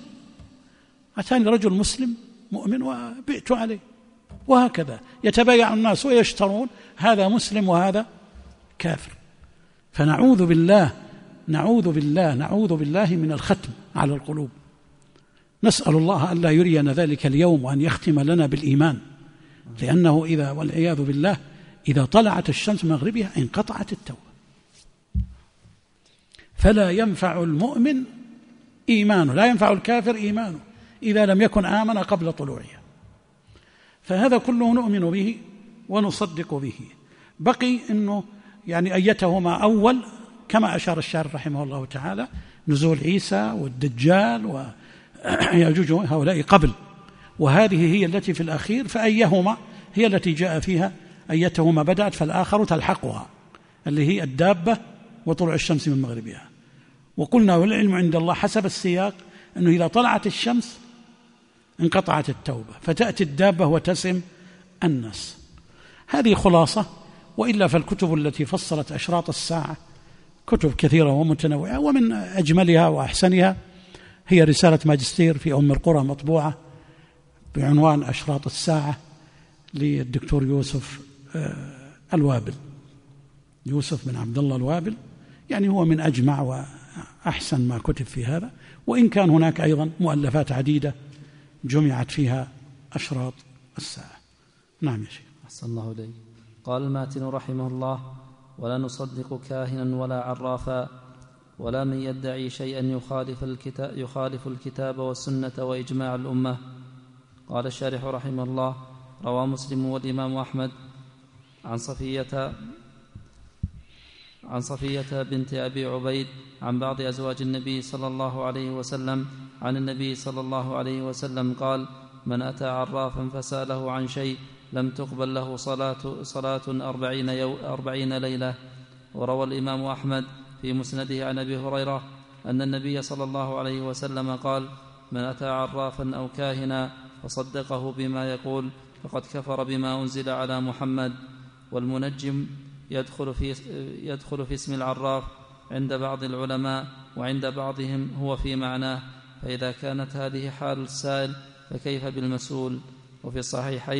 رجل مسلم مؤمن وبعت عليه. وهكذا يتبايع الناس ويشترون، هذا مسلم وهذا كافر. فنعوذ بالله من الختم على القلوب. نسأل الله ألا يرينا ذلك اليوم وأن يختم لنا بالإيمان، لأنه والعياذ بالله إذا طلعت الشمس مغربها انقطعت التوبة، فلا ينفع المؤمن إيمانه، لا ينفع الكافر إيمانه إذا لم يكن آمن قبل طلوعها. فهذا كله نؤمن به ونصدق به. بقي أنه يعني أيتهما أول كما أشار الشارح رحمه الله تعالى، نزول عيسى والدجال ويأجوج هؤلاء قبل، وهذه هي التي في الأخير، فأيهما هي التي جاء فيها أيتهما بدأت فالآخر تلحقها، اللي هي الدابة وطلوع الشمس من مغربها. وقلنا والعلم عند الله حسب السياق أنه إذا طلعت الشمس انقطعت التوبة، فتأتي الدابة وتسم الناس. هذه خلاصة. وإلا فالكتب التي فصلت أشراط الساعة كتب كثيرة ومتنوعة، ومن أجملها وأحسنها هي رسالة ماجستير في أم القرى مطبوعة بعنوان أشراط الساعة للدكتور يوسف الوابل، يوسف بن عبد الله الوابل. يعني هو من أجمع وأحسن ما كتب في هذا، وإن كان هناك أيضا مؤلفات عديدة جمعت فيها أشراط الساعة. نعم يا شيخ. أحسن الله إليك. قال الماتن رحمه الله: ولا نصدق كاهنا ولا عرافا ولا من يدعي شيئا يخالف الكتاب والسنة وإجماع الأمة. قال الشارح رحمه الله: روى مسلم والإمام أحمد عن صفية بنت أبي عبيد عن بعض أزواج النبي صلى الله عليه وسلم عن النبي صلى الله عليه وسلم قال: من أتى عرافا فسأله عن شيء لم تقبل له صلاة 40 ليلة. وروى الإمام أحمد في مسنده عن أبي هريرة أن النبي صلى الله عليه وسلم قال: من أتى عرافا أو كاهنا فصدقه بما يقول فقد كفر بما أنزل على محمد. والمنجم يدخل في اسم العراف عند بعض العلماء، وعند بعضهم هو في معناه، فإذا كانت هذه حال السائل فكيف بالمسؤول؟ وفي الصحيحين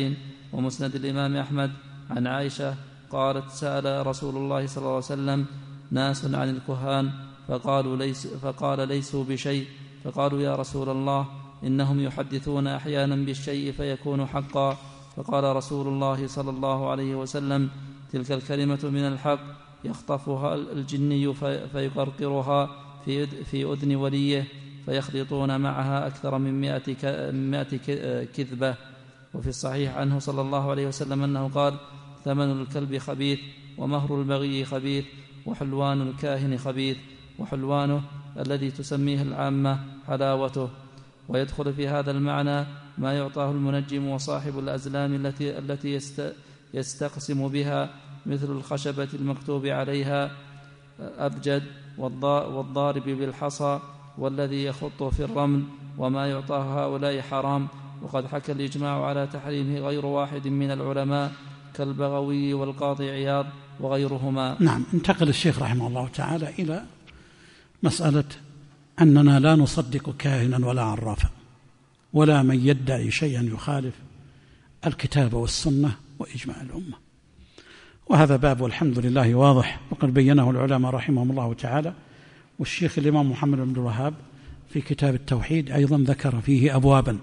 ومسند الإمام أحمد عن عائشة قالت سأل رسول الله صلى الله عليه وسلم ناس عن الكهان فقال ليسوا بشيء، فقالوا يا رسول الله إنهم يحدثون أحيانا بالشيء فيكون حقا، فقال رسول الله صلى الله عليه وسلم تلك الكلمة من الحق يخطفها الجني فيقرقرها في أذن وليه فيخلطون معها أكثر من 100 كذبة. وفي الصحيح عنه صلى الله عليه وسلم أنه قال ثمن الكلب خبيث ومهر البغي خبيث وحلوان الكاهن خبيث، وحلوانه الذي تسميه العامة حلاوته. ويدخل في هذا المعنى ما يعطاه المنجم وصاحب الأزلام التي يستقسم بها، مثل الخشبة المكتوب عليها أبجد والضارب بالحصى والذي يخط في الرمل، وما يعطاه هؤلاء حرام. وقد حكى الإجماع على تحريمه غير واحد من العلماء كالبغوي والقاضي عياض وغيرهما. نعم. انتقل الشيخ رحمه الله تعالى إلى مسألة أننا لا نصدق كاهنا ولا عرافا ولا من يدعي شيئا يخالف الكتاب والسنة وإجماع الأمة، وهذا باب والحمد لله واضح، وقد بينه العلماء رحمهم الله تعالى، والشيخ الإمام محمد بن الوهاب في كتاب التوحيد أيضا ذكر فيه أبوابا.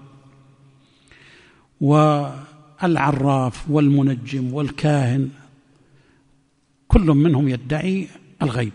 والعراف والمنجم والكاهن كل منهم يدعي الغيب،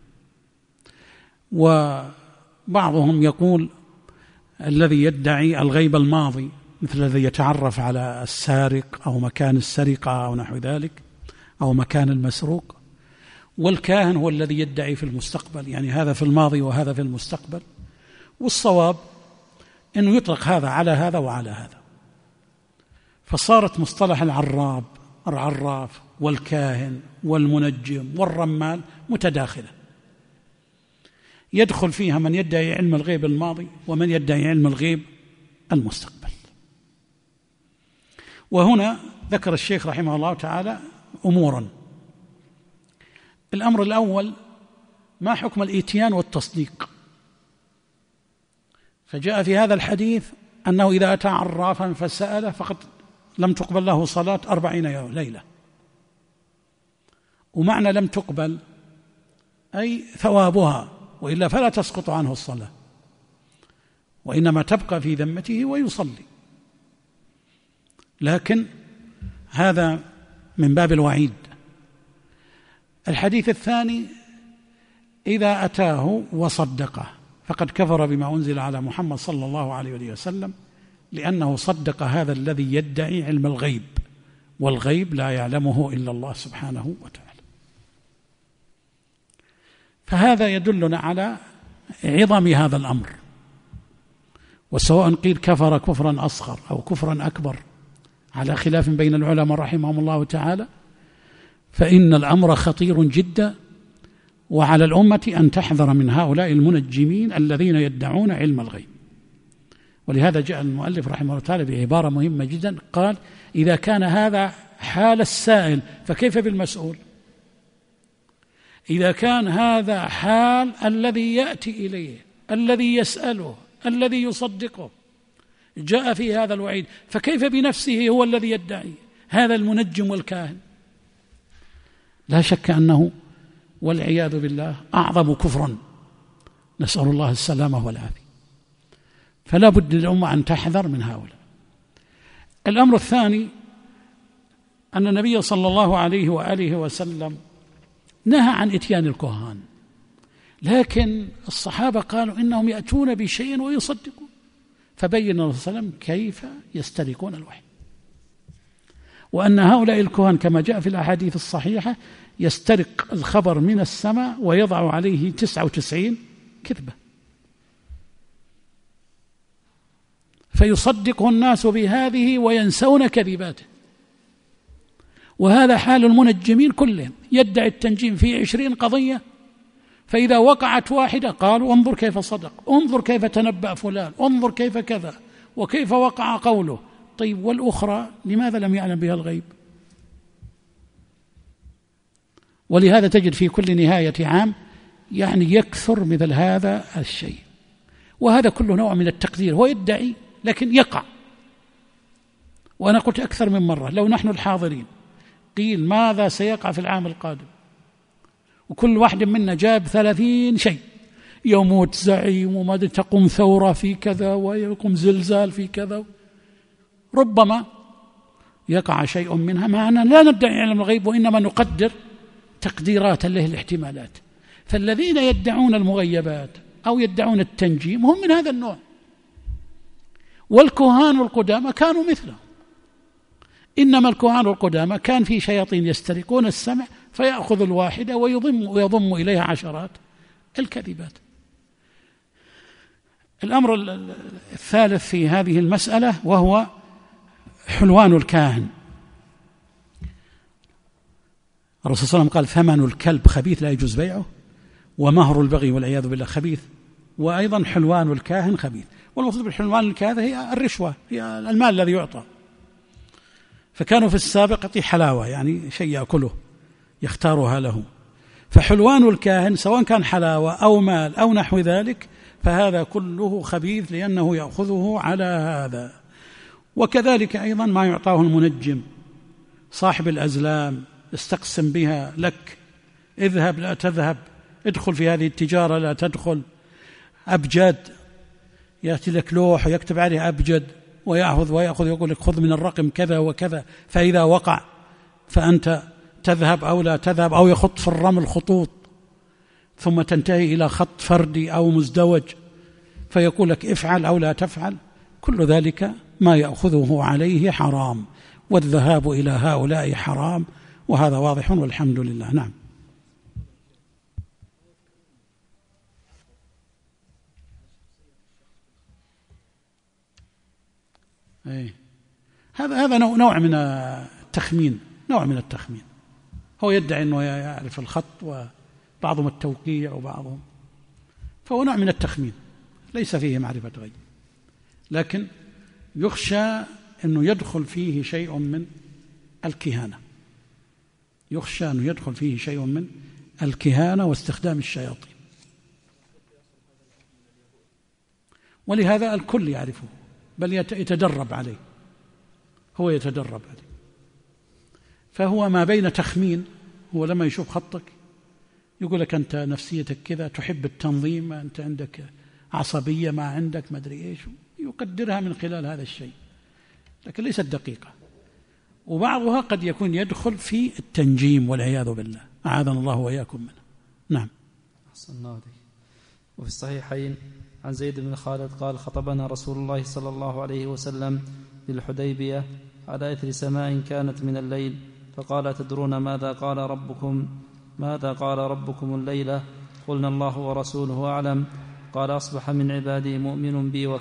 وبعضهم يقول الذي يدعي الغيب الماضي مثل الذي يتعرف على السارق أو مكان السرقة أو نحو ذلك أو مكان المسروق، والكاهن هو الذي يدعي في المستقبل، يعني هذا في الماضي وهذا في المستقبل. والصواب أنه يطلق هذا على هذا وعلى هذا، فصارت مصطلح العراف والكاهن والمنجم والرمال متداخلة، يدخل فيها من يدعي علم الغيب الماضي ومن يدعي علم الغيب المستقبل. وهنا ذكر الشيخ رحمه الله تعالى أمورا. الأمر الأول ما حكم الإتيان والتصديق؟ فجاء في هذا الحديث أنه إذا أتى عرافا فسأله فقد لم تقبل له صلاة 40 ليلة. ومعنى لم تقبل أي ثوابها، وإلا فلا تسقط عنه الصلاة، وإنما تبقى في ذمته ويصلي. لكن هذا من باب الوعيد. الحديث الثاني إذا أتاه وصدقه فقد كفر بما أنزل على محمد صلى الله عليه وسلم، لأنه صدق هذا الذي يدعي علم الغيب، والغيب لا يعلمه إلا الله سبحانه وتعالى. فهذا يدلنا على عظم هذا الأمر، وسواء قيل كفر كفرا أصغر أو كفرا أكبر على خلاف بين العلماء رحمهم الله تعالى، فإن الأمر خطير جدا، وعلى الأمة أن تحذر من هؤلاء المنجمين الذين يدعون علم الغيب. ولهذا جاء المؤلف رحمه الله تعالى بعبارة مهمة جدا، قال إذا كان هذا حال السائل فكيف بالمسؤول؟ إذا كان هذا حال الذي يأتي إليه الذي يسأله الذي يصدقه جاء في هذا الوعيد، فكيف بنفسه هو الذي يدعي؟ هذا المنجم والكاهن لا شك أنه والعياذ بالله أعظم كفرا، نسأل الله السلامة والعافية. فلا بد للأمة أن تحذر من هؤلاء. الأمر الثاني أن النبي صلى الله عليه وآله وسلم نهى عن إتيان الكهان، لكن الصحابة قالوا إنهم يأتون بشيء ويصدقون، فبين الله صلى الله عليه وسلم كيف يسترقون الوحي، وأن هؤلاء الكهان كما جاء في الأحاديث الصحيحة يسترق الخبر من السماء ويضع عليه 99 كذبة، فيصدقه الناس بهذه وينسون كذباته. وهذا حال المنجمين كلهم، يدعي التنجيم في 20 قضية، فإذا وقعت واحدة قالوا انظر كيف صدق، انظر كيف تنبأ فلان، انظر كيف كذا وكيف وقع قوله. طيب والأخرى لماذا لم يعلم بها الغيب؟ ولهذا تجد في كل نهاية عام يعني يكثر مثل هذا الشيء، وهذا كله نوع من التقدير، هو يدعي لكن يقع، وأنا قلت أكثر من مرة لو نحن الحاضرين قيل ماذا سيقع في العام القادم وكل واحد منا جاب 30 شيء، يموت زعيم وما تقوم ثورة في كذا ويقوم زلزال في كذا، ربما يقع شيء منها، معنا لا ندعي علم الغيب وإنما نقدر تقديرات له الاحتمالات. فالذين يدعون المغيبات أو يدعون التنجيم هم من هذا النوع، والكهان القدامى كانوا مثله، إنما الكهان القدامى كان في شياطين يسترقون السمع فيأخذ الواحدة ويضم إليها عشرات الكذبات. الأمر الثالث في هذه المسألة وهو حلوان الكاهن. الرسول صلى الله عليه وسلم قال ثمن الكلب خبيث لا يجوز بيعه، ومهر البغي والعياذ بالله خبيث، وأيضا حلوان الكاهن خبيث. والمقصود بالحلوان الكاهن هي الرشوة، هي المال الذي يعطى. فكانوا في السابق يعطي حلاوة، يعني شيء يأكله يختارها له، فحلوان الكاهن سواء كان حلاوة أو مال أو نحو ذلك فهذا كله خبيث لأنه يأخذه على هذا. وكذلك أيضا ما يعطاه المنجم صاحب الأزلام، استقسم بها لك، اذهب لا تذهب، ادخل في هذه التجارة لا تدخل، أبجد، يأتي لك لوح ويكتب عليه أبجد ويأخذ يقول لك خذ من الرقم كذا وكذا، فإذا وقع فأنت تذهب أو لا تذهب، أو يخط في الرمل خطوط ثم تنتهي إلى خط فردي أو مزدوج فيقول لك افعل أو لا تفعل. كل ذلك ما يأخذه عليه حرام، والذهاب إلى هؤلاء حرام، وهذا واضح والحمد لله. نعم. هذا نوع من التخمين، هو يدعي أنه يعرف الخط وبعضهم التوقيع وبعضهم، فهو نوع من التخمين ليس فيه معرفة غيب، لكن يخشى أنه يدخل فيه شيء من الكهانة، واستخدام الشياطين، ولهذا الكل يعرفه بل يتدرب عليه، فهو ما بين تخمين، هو لما يشوف خطك يقول لك أنت نفسيتك كذا، تحب التنظيم، أنت عندك عصبية، ما عندك ما أدري إيش، يقدرها من خلال هذا الشيء، لكن ليست دقيقة. وبعضها قد يكون يدخل في التنجيم والعياذ بالله، أعاذنا الله وإياكم منه. نعم. أحسن الله عليك. وفي الصحيحين عن زيد بن خالد قال خطبنا رسول الله صلى الله عليه وسلم بالحديبية على إثر سماء كانت من الليل، فقال تدرون ماذا قال ربكم الليلة؟ قلنا الله ورسوله أعلم. قال أصبح من عبادي مؤمن بي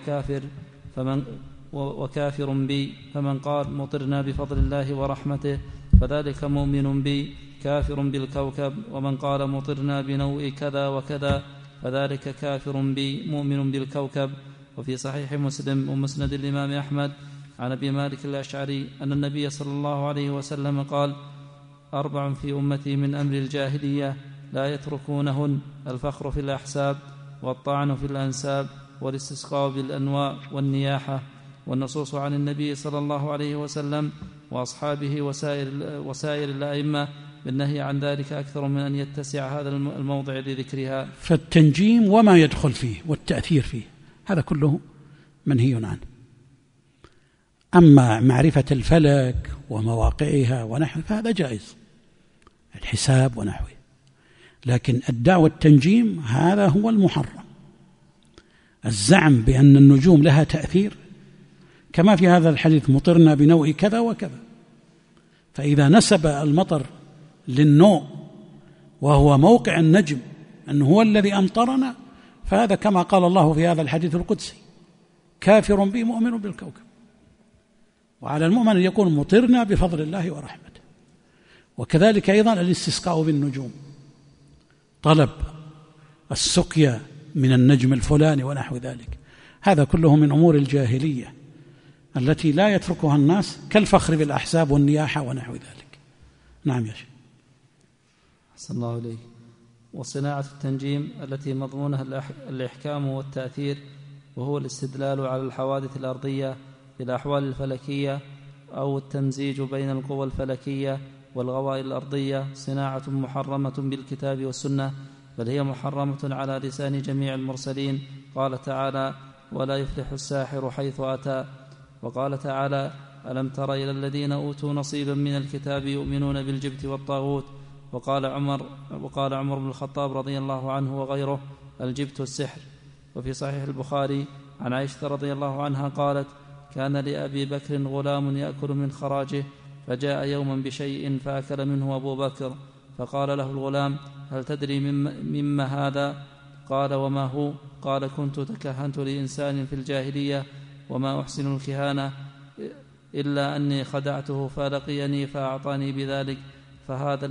وكافر بي، فمن قال مطرنا بفضل الله ورحمته فذلك مؤمن بي كافر بالكوكب، ومن قال مطرنا بنوء كذا وكذا فذلك كافر بي مؤمن بالكوكب. وفي صحيح مسلم ومسند الإمام أحمد عن أبي مالك الأشعري أن النبي صلى الله عليه وسلم قال 4 في أمتي من أمر الجاهلية لا يتركونهن: الفخر في الأحساب، والطعن في الأنساب، والاستسقاء بالأنواء، والنياحة. والنصوص عن النبي صلى الله عليه وسلم وأصحابه وسائر الأئمة بالنهي عن ذلك أكثر من أن يتسع هذا الموضع لذكرها. فالتنجيم وما يدخل فيه والتأثير فيه هذا كله منهي عنه. أما معرفة الفلك ومواقعها ونحو فهذا جائز، الحساب ونحوه، لكن الدعوة التنجيم هذا هو المحرم. الزعم بأن النجوم لها تأثير كما في هذا الحديث مطرنا بنوء كذا وكذا، فإذا نسب المطر للنوء وهو موقع النجم أنه هو الذي أمطرنا، فهذا كما قال الله في هذا الحديث القدسي كافر بي مؤمن بالكوكب. وعلى المؤمن أن يكون مطرنا بفضل الله ورحمته. وكذلك أيضا الاستسقاء بالنجوم، طلب السقيا من النجم الفلاني ونحو ذلك، هذا كله من أمور الجاهلية التي لا يتركها الناس، كالفخر بالأحساب والنياحة ونحو ذلك. نعم يا شيخ. أحسن الله عليك. وصناعة التنجيم التي مضمونها الإحكام والتأثير، وهو الاستدلال على الحوادث الأرضية بالأحوال الفلكية أو التمزيج بين القوى الفلكية والغوائل الأرضية صناعة محرمة بالكتاب والسنة، بل هي محرمة على لسان جميع المرسلين. قال تعالى: ولا يفلح الساحر حيث أتى. وقال تعالى: ألم تر إلى الذين أوتوا نصيبا من الكتاب يؤمنون بالجبت والطاغوت. وقال عمر بن الخطاب رضي الله عنه وغيره: الجبت السحر. وفي صحيح البخاري عن عائشة رضي الله عنها قالت: كان لأبي بكر غلام يأكل من خراجه، فجاء يوما بشيء فأكل منه أبو بكر، فقال له الغلام: هل تدري مما هذا؟ قال: وما هو؟ قال: كنت تكهنت لإنسان في الجاهلية وما أحسن الكهانة إلا أني خدعته فلقيني فأعطاني بذلك، فهذا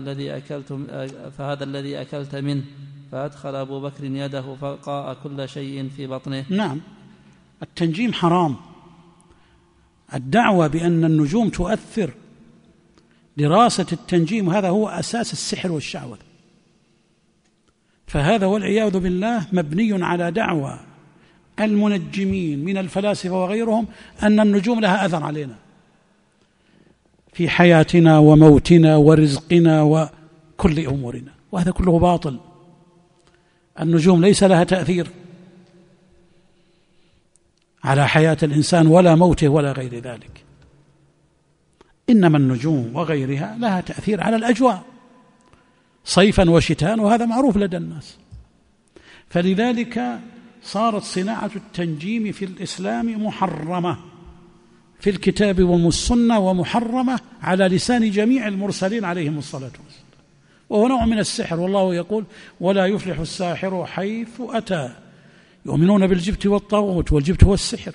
الذي أكلت منه. فأدخل أبو بكر يده فقاء كل شيء في بطنه. نعم، التنجيم حرام. الدعوة بأن النجوم تؤثر، دراسة التنجيم، هذا هو أساس السحر والشعوذة. فهذا والعياذ بالله مبني على دعوة المنجمين من الفلاسفة وغيرهم أن النجوم لها أثر علينا في حياتنا وموتنا ورزقنا وكل أمورنا، وهذا كله باطل. النجوم ليس لها تأثير على حياة الإنسان ولا موته ولا غير ذلك، إنما النجوم وغيرها لها تأثير على الأجواء صيفا وشتاء، وهذا معروف لدى الناس. فلذلك صارت صناعة التنجيم في الإسلام محرمة في الكتاب والسنة، ومحرمة على لسان جميع المرسلين عليهم الصلاة والسلام، وهو نوع من السحر. والله يقول: ولا يفلح الساحر حيث أتى. يؤمنون بالجبت والطاغوت، والجبت هو السحر.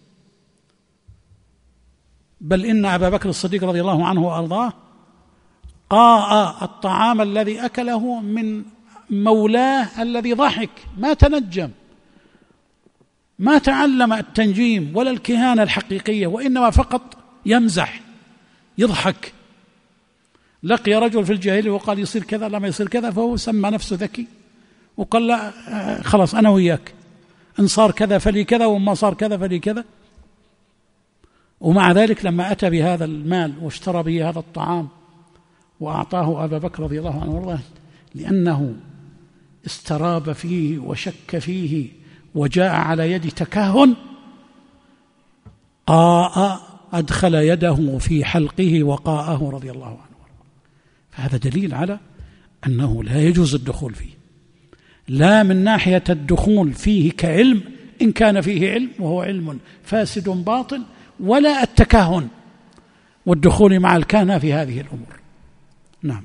بل إن أبا بكر الصديق رضي الله عنه وأرضاه قاء الطعام الذي أكله من مولاه الذي ضحك، ما تنجم، ما تعلم التنجيم ولا الكهانة الحقيقية، وإنما فقط يمزح يضحك. لقي رجل في الجاهلية وقال يصير كذا لما يصير كذا، فهو سمى نفسه ذكي وقال: لا خلاص أنا وياك، إن صار كذا فلي كذا، وما صار كذا فلي كذا. ومع ذلك لما أتى بهذا المال واشترى به هذا الطعام وأعطاه أبا بكر رضي الله عنه وارضاه، لأنه استراب فيه وشك فيه وجاء على يد تكهن، قاء، أدخل يده في حلقه وقاءه رضي الله عنه. فهذا دليل على أنه لا يجوز الدخول فيه، لا من ناحية الدخول فيه كعلم إن كان فيه علم وهو علم فاسد باطل، ولا التكهن والدخول مع الكهنة في هذه الأمور. نعم.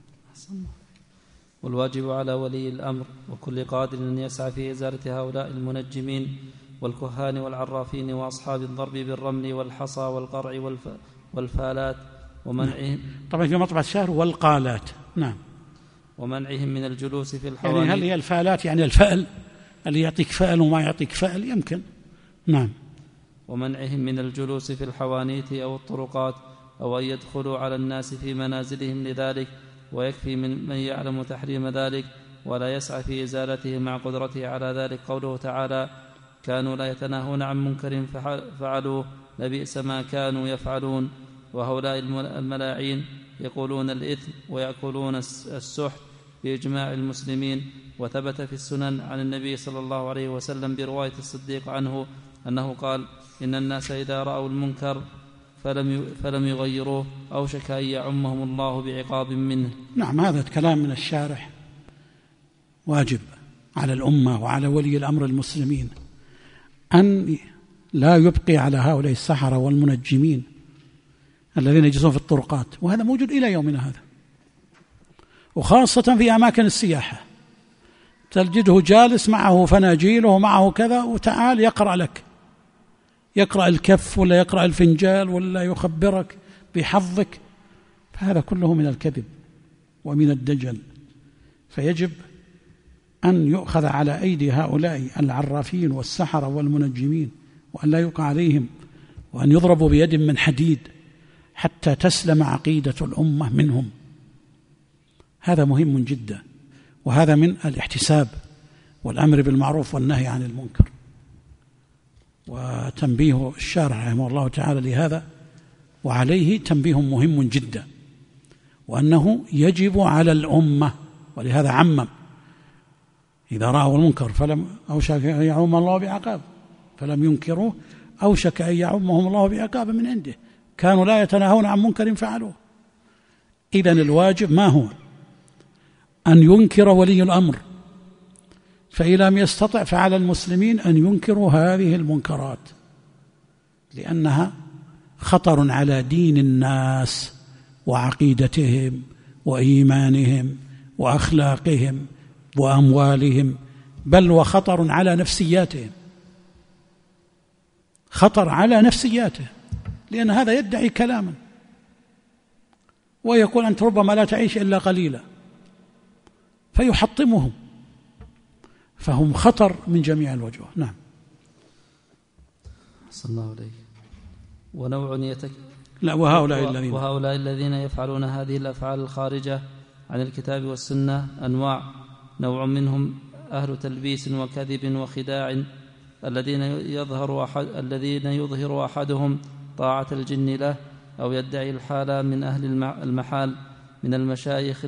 والواجب على ولي الأمر وكل قادر أن يسعى في إزالة هؤلاء المنجمين والكهان والعرافين وأصحاب الضرب بالرمل والحصى والقرع والفالات ومنعهم. طبعا في مطبعة الشهر والقالات. نعم. ومنعهم من الجلوس في الحوانيت. يعني هل هي الفالات يعني الفأل اللي يعطيك فأل وما يعطيك فأل؟ يمكن. نعم. ومنعهم من الجلوس في الحوانيت أو الطرقات، أو أن يدخلوا على الناس في منازلهم لذلك، ويكفي من يعلم تحريم ذلك ولا يسعى في إزالته مع قدرته على ذلك. قوله تعالى: كانوا لا يتناهون عن منكر فعلوه لبئس ما كانوا يفعلون. وهؤلاء الملاعين يقولون الإثم ويأكلون السحت بإجماع المسلمين. وثبت في السنن عن النبي صلى الله عليه وسلم برواية الصديق عنه أنه قال: إن الناس إذا رأوا المنكر فلم يغيروه أوشك أن يعمهم الله بعقاب منه. نعم، هذا كلام من الشارح. واجب على الأمة وعلى ولي الأمر المسلمين أن لا يبقي على هؤلاء السحرة والمنجمين الذين يجلسون في الطرقات، وهذا موجود إلى يومنا هذا، وخاصة في أماكن السياحة تجده جالس معه فناجيله ومعه كذا، وتعال يقرأ لك، يقرأ الكف ولا يقرأ الفنجال ولا يخبرك بحظك. فهذا كله من الكذب ومن الدجل. فيجب أن يؤخذ على أيدي هؤلاء العرافين والسحرة والمنجمين، وأن لا يقع عليهم، وأن يضربوا بيد من حديد حتى تسلم عقيدة الأمة منهم. هذا مهم جدا، وهذا من الاحتساب والأمر بالمعروف والنهي عن المنكر. وتنبيه الشارع رحمه الله تعالى لهذا وعليه تنبيه مهم جدا، وأنه يجب على الأمة، ولهذا عمم إذا رأوا المنكر فلم أوشك أن يعم الله بعقاب فلم ينكروه أوشك أن يعمهم الله بعقاب من عنده، كانوا لا يتناهون عن منكر فعلوه. إذن الواجب ما هو؟ أن ينكر ولي الأمر، فإن لم يستطع فعلى المسلمين أن ينكروا هذه المنكرات، لأنها خطر على دين الناس وعقيدتهم وإيمانهم وأخلاقهم وأموالهم، بل وخطر على نفسياتهم، خطر على نفسياته، لأن هذا يدعي كلاما ويقول أنت ربما لا تعيش إلا قليلا، فيحطمهم، فهم خطر من جميع الوجوه. نعم. صلى الله عليه. ونوع وهؤلاء الذين يفعلون هذه الأفعال الخارجة عن الكتاب والسنة أنواع. نوع منهم أهل تلبيس وكذب وخداع، الذين يظهر أحدهم طاعة الجن له أو يدعي الحال من أهل المحال من المشايخ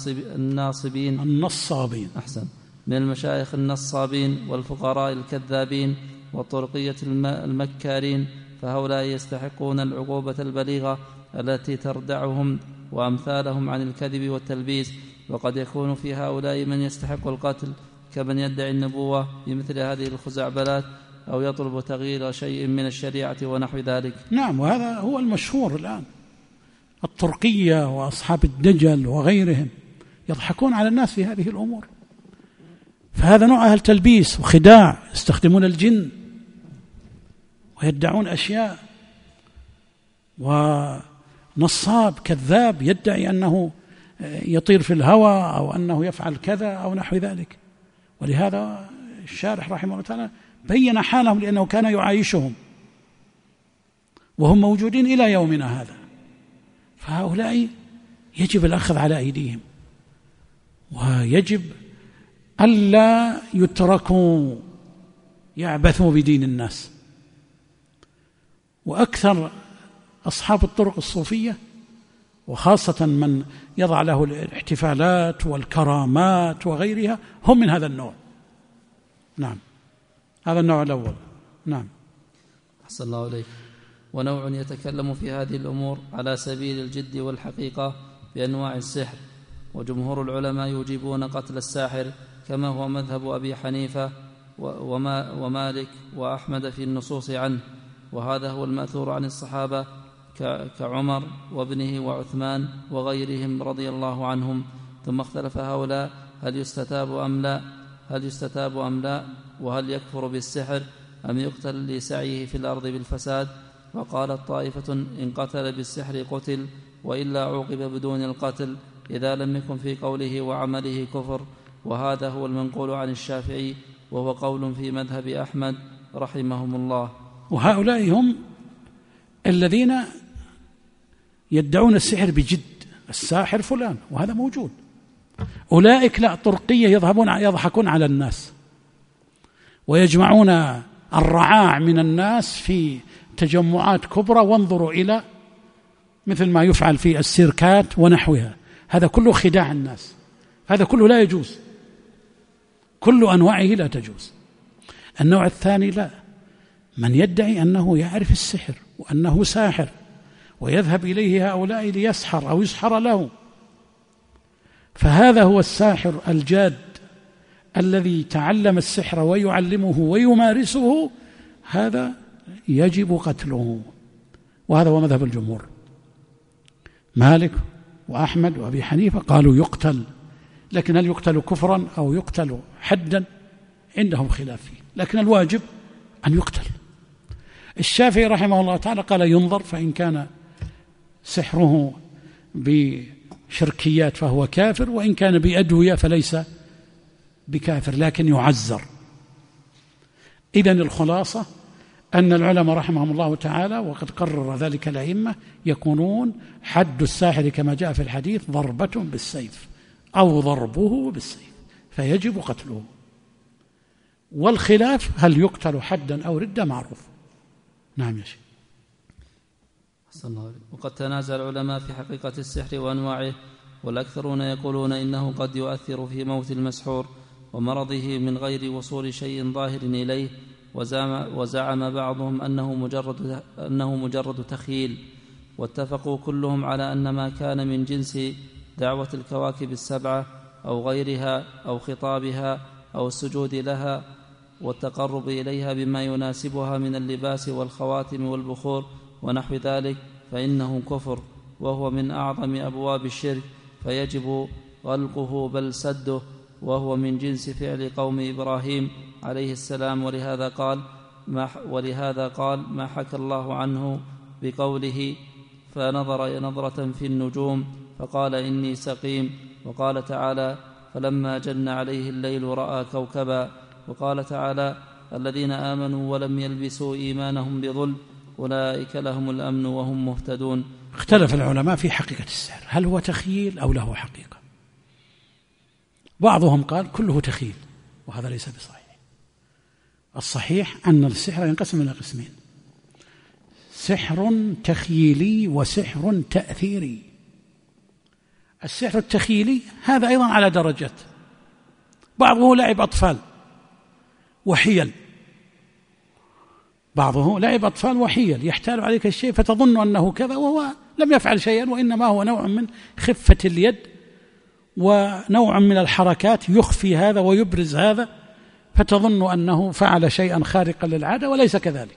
النصابين والفقراء الكذابين والطرقية المكارين، فهؤلاء يستحقون العقوبة البليغة التي تردعهم وأمثالهم عن الكذب والتلبيس. وقد يكون في هؤلاء من يستحق القتل كمن يدعي النبوة بمثل هذه الخزعبلات أو يطلب تغيير شيء من الشريعة ونحو ذلك. نعم، وهذا هو المشهور الآن، الطرقية وأصحاب الدجل وغيرهم يضحكون على الناس في هذه الأمور، فهذا نوع أهل تلبيس وخداع، يستخدمون الجن ويدعون أشياء، ونصاب كذاب يدعي أنه يطير في الهواء أو أنه يفعل كذا أو نحو ذلك. ولهذا الشارح رحمه الله تعالى بين حالهم، لأنه كان يعايشهم وهم موجودين إلى يومنا هذا، فهؤلاء يجب الأخذ على أيديهم، ويجب ألا يتركوا يعبثوا بدين الناس. وأكثر أصحاب الطرق الصوفية، وخاصة من يضع له الاحتفالات والكرامات وغيرها، هم من هذا النوع. نعم، هذا النوع الأول. نعم. أحسن الله عليك. ونوع يتكلم في هذه الأمور على سبيل الجد والحقيقة بأنواع السحر، وجمهور العلماء يوجبون قتل الساحر كما هو مذهب أبي حنيفة ومالك وأحمد في النصوص عنه، وهذا هو المأثور عن الصحابة كعمر وابنه وعثمان وغيرهم رضي الله عنهم. ثم اختلف هؤلاء هل يستتاب أم لا، وهل يكفر بالسحر أم يقتل لسعيه في الأرض بالفساد. وقالت طائفة إن قتل بالسحر قتل، وإلا عوقب بدون القتل إذا لم يكن في قوله وعمله كفر، وهذا هو المنقول عن الشافعي، وهو قول في مذهب أحمد رحمهم الله. وهؤلاء هم الذين يدعون السحر بجد، الساحر فلان، وهذا موجود. أولئك لا، طرقية يضحكون على الناس ويجمعون الرعاع من الناس في تجمعات كبرى، وانظروا إلى مثل ما يفعل في السيركات ونحوها، هذا كله خداع الناس، هذا كله لا يجوز، كل أنواعه لا تجوز. النوع الثاني لا، من يدعي أنه يعرف السحر وأنه ساحر ويذهب إليه هؤلاء ليسحر أو يسحر له، فهذا هو الساحر الجاد الذي تعلم السحر ويعلمه ويمارسه، هذا يجب قتله، وهذا هو مذهب الجمهور. مالك وأحمد وأبي حنيفة قالوا يقتل، لكن هل يقتل كفرا أو يقتل حدا عندهم خلاف فيه، لكن الواجب أن يقتل. الشافعي رحمه الله تعالى قال ينظر، فإن كان سحره بشركيات فهو كافر، وإن كان بأدوية فليس بكافر لكن يعزر. إذن الخلاصة أن العلماء رحمهم الله تعالى، وقد قرر ذلك الأئمة، يكونون حد الساحر كما جاء في الحديث ضربة بالسيف أو ضربه بالسيف، فيجب قتله. والخلاف هل يقتل حدا أو ردة معروف. نعم يا شيخ. وقد تنازع العلماء في حقيقة السحر وأنواعه، والأكثرون يقولون إنه قد يؤثر في موت المسحور ومرضه من غير وصول شيء ظاهر إليه، وزعم بعضهم أنه مجرد تخيل، واتفقوا كلهم على أن ما كان من جنس دعوة الكواكب السبعة أو غيرها أو خطابها أو السجود لها والتقرب إليها بما يناسبها من اللباس والخواتم والبخور ونحو ذلك فإنه كفر، وهو من أعظم أبواب الشرك، فيجب غلقه بل سده، وهو من جنس فعل قوم إبراهيم عليه السلام. ولهذا قال ما حكى الله عنه بقوله فنظر نظرة في النجوم فقال إني سقيم. وقال تعالى فلما جن عليه الليل رأى كوكبا. وقال تعالى الذين آمنوا ولم يلبسوا إيمانهم بظلم أولئك لهم الأمن وهم مهتدون. اختلف العلماء في حقيقة السحر، هل هو تخيل أو له حقيقة؟ بعضهم قال كله تخيل، وهذا ليس بصحيح. الصحيح أن السحر ينقسم إلى قسمين: سحر تخيلي وسحر تأثيري. السحر التخيلي هذا أيضا على درجات، بعضه لعب أطفال وحيل، بعضه لعب أطفال وحيل يحتال عليك الشيء فتظن أنه كذا وهو لم يفعل شيئا، وإنما هو نوع من خفة اليد ونوع من الحركات يخفي هذا ويبرز هذا، فتظن أنه فعل شيئا خارقا للعادة وليس كذلك.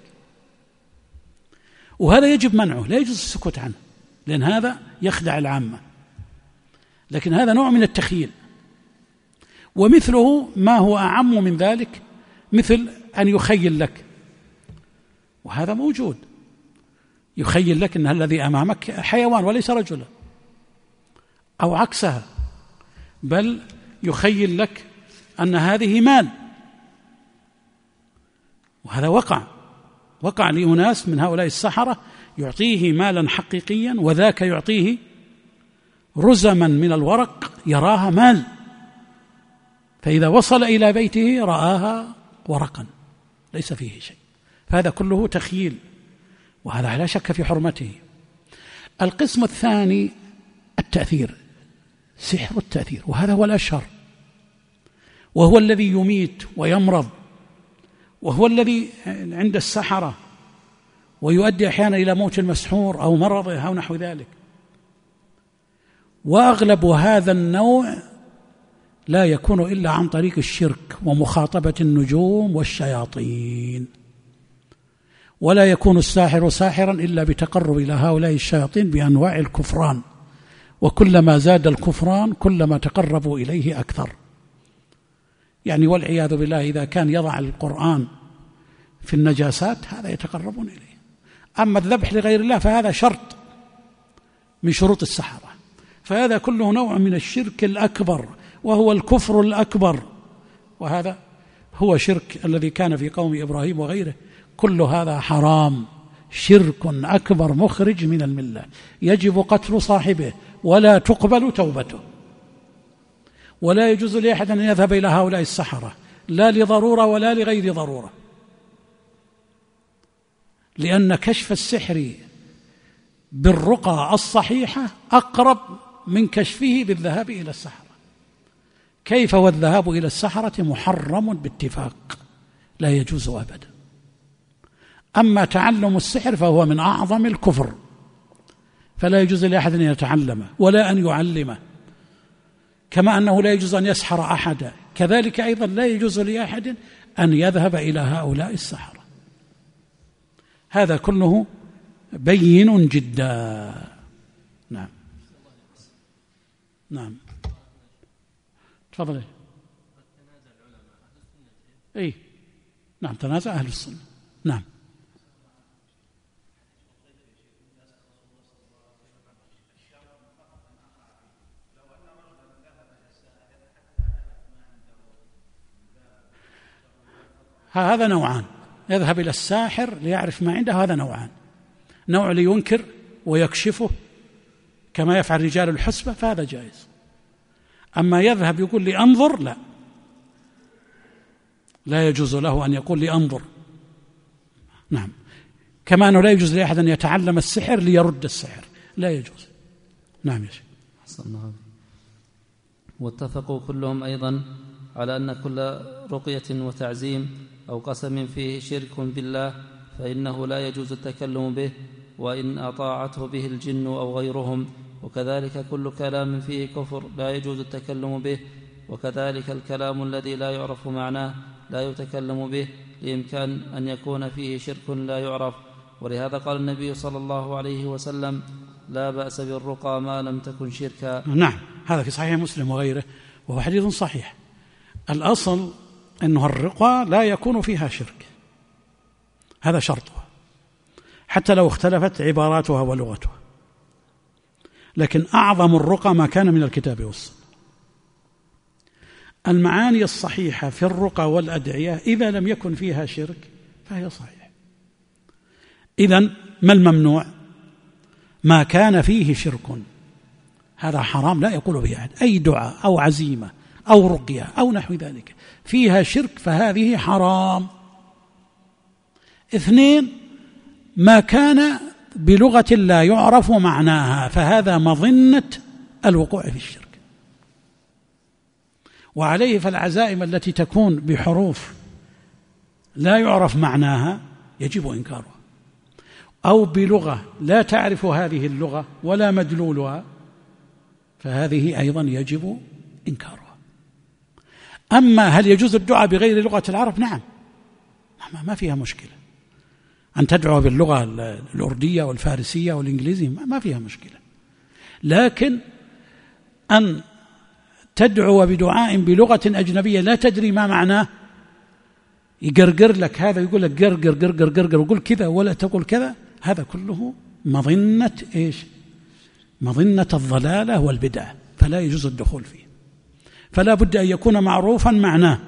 وهذا يجب منعه، لا يجوز السكوت عنه، لأن هذا يخدع العامة. لكن هذا نوع من التخيل. ومثله ما هو أعم من ذلك، مثل أن يخيل لك، وهذا موجود، يخيل لك أن الذي أمامك حيوان وليس رجلا، أو عكسها، بل يخيل لك أن هذه مال، وهذا وقع لأناس من هؤلاء السحرة يعطيه مالا حقيقيا، وذاك يعطيه رزما من الورق يراها مال، فإذا وصل إلى بيته رآها ورقا ليس فيه شيء، فهذا كله تخييل، وهذا لا شك في حرمته. القسم الثاني التأثير، سحر التأثير، وهذا هو الأشهر، وهو الذي يميت ويمرض، وهو الذي عند السحرة ويؤدي أحيانا إلى موت المسحور أو مرضه أو نحو ذلك. وأغلب هذا النوع لا يكون إلا عن طريق الشرك ومخاطبة النجوم والشياطين، ولا يكون الساحر ساحرا إلا بتقرب إلى هؤلاء الشياطين بأنواع الكفران، وكلما زاد الكفران كلما تقربوا إليه أكثر. يعني والعياذ بالله إذا كان يضع القرآن في النجاسات هذا يتقربون إليه. أما الذبح لغير الله فهذا شرط من شروط السحرة، فهذا كله نوع من الشرك الأكبر، وهو الكفر الأكبر، وهذا هو شرك الذي كان في قوم إبراهيم وغيره. كل هذا حرام، شرك أكبر مخرج من الملة، يجب قتل صاحبه ولا تقبل توبته. ولا يجوز لأحد أن يذهب إلى هؤلاء السحرة، لا لضرورة ولا لغير ضرورة، لأن كشف السحر بالرقى الصحيحة أقرب من كشفه بالذهاب إلى السحرة. كيف والذهاب إلى السحرة محرم باتفاق، لا يجوز أبدا. أما تعلم السحر فهو من أعظم الكفر، فلا يجوز لأحد أن يتعلمه ولا أن يعلمه، كما أنه لا يجوز أن يسحر أحدا، كذلك أيضا لا يجوز لأحد أن يذهب إلى هؤلاء السحرة. هذا كله بين جدا. نعم نعم تفضل. أي نعم تنازع أهل السنة. نعم هذا نوعان، يذهب إلى الساحر ليعرف ما عنده، هذا نوعان: نوع لينكر ويكشفه كما يفعل رجال الحسبة فهذا جائز، أما يذهب يقول لي أنظر، لا يجوز له أن يقول لي أنظر. نعم كما أنه لا يجوز لأحد أن يتعلم السحر ليرد السحر، لا يجوز. نعم يا شيخ. واتفقوا كلهم أيضا على أن كل رقية وتعزيم أو قسم فيه شرك بالله فإنه لا يجوز التكلم به، وإن أطاعته به الجن أو غيرهم، وكذلك كل كلام فيه كفر لا يجوز التكلم به، وكذلك الكلام الذي لا يعرف معناه لا يتكلم به لإمكان أن يكون فيه شرك لا يعرف. ولهذا قال النبي صلى الله عليه وسلم: لا بأس بالرقى ما لم تكن شركا. نعم، هذا في صحيح مسلم وغيره، وهو حديث صحيح. الأصل أنه الرقى لا يكون فيها شرك، هذا شرطها، حتى لو اختلفت عباراتها ولغتها. لكن أعظم الرقى ما كان من الكتاب والسنة. المعاني الصحيحة في الرقى والأدعية إذا لم يكن فيها شرك فهي صحيحة. إذن ما الممنوع؟ ما كان فيه شرك، هذا حرام لا يقول به أحد. أي دعاء أو عزيمة أو رقية أو نحو ذلك فيها شرك فهذه حرام. 2، ما كان بلغة لا يعرف معناها فهذا مظنة الوقوع في الشرك. وعليه فالعزائم التي تكون بحروف لا يعرف معناها يجب إنكارها، أو بلغة لا تعرف هذه اللغة ولا مدلولها فهذه أيضا يجب إنكارها. أما هل يجوز الدعاء بغير لغة العرب؟ نعم، ما فيها مشكلة أن تدعو باللغة الأردية والفارسية والإنجليزية، ما فيها مشكلة. لكن أن تدعو بدعاء بلغة أجنبية لا تدري ما معناه، يقرقر لك هذا يقول لك قرقر قرقر قرقر وقل كذا ولا تقول كذا، هذا كله مظنة إيش؟ مظنة الضلالة والبدعة، فلا يجوز الدخول فيه. فلا بد أن يكون معروفا معناه،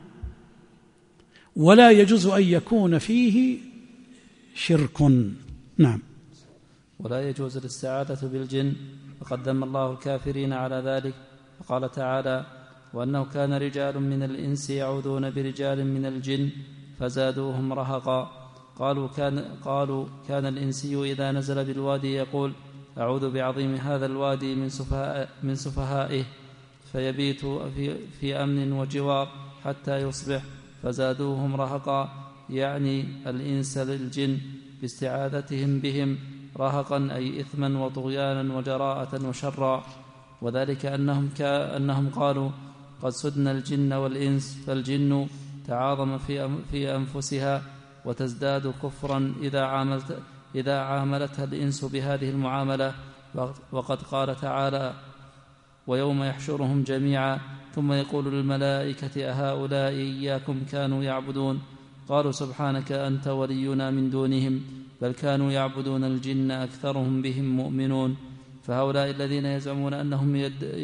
ولا يجوز أن يكون فيه شرك. نعم. ولا يجوز الاستعاذة بالجن، فقد ذم الله الكافرين على ذلك، فقال تعالى: وأنه كان رجال من الإنس يعوذون برجال من الجن فزادوهم رهقا. قالوا كان الإنسي إذا نزل بالوادي يقول: أعوذ بعظيم هذا الوادي من سفهائه، فيبيت في أمن وجوار حتى يصبح، فزادوهم رهقا، يعني الإنس للجن باستعاذتهم بهم رهقا أي إثما وطغيانا وجراءة وشرا. وذلك أنهم قالوا: قد سدنا الجن والإنس، فالجن تعاظم في أنفسها وتزداد كفرا إذا عاملتها الإنس بهذه المعاملة. وقد قال تعالى: ويوم يحشرهم جميعا ثم يقول للملائكة أهؤلاء إياكم كانوا يعبدون؟ قالوا سبحانك أنت ولينا من دونهم بل كانوا يعبدون الجن أكثرهم بهم مؤمنون. فهؤلاء الذين يزعمون أنهم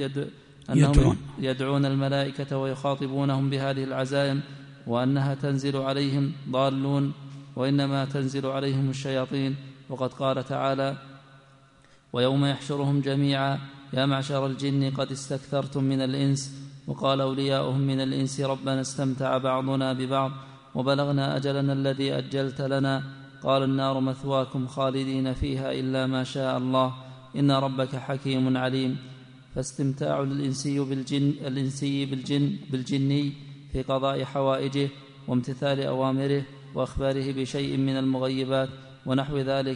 يدعون الملائكة ويخاطبونهم بهذه العزائم وأنها تنزل عليهم ضالون، وإنما تنزل عليهم الشياطين. وقد قال تعالى: ويوم يحشرهم جميعا يا معشر الجن قد استكثرتم من الإنس. وقال أولياؤهم من الإنس: ربنا استمتع بعضنا ببعض وبلغنا أجلنا الذي أجلت لنا. قال: النار مثواكم خالدين فيها إلا ما شاء الله إن ربك حكيم عليم. فاستمتاع الإنسي بالجني في قضاء حوائجه وامتثال أوامره وأخباره بشيء من المغيبات ونحو ذلك،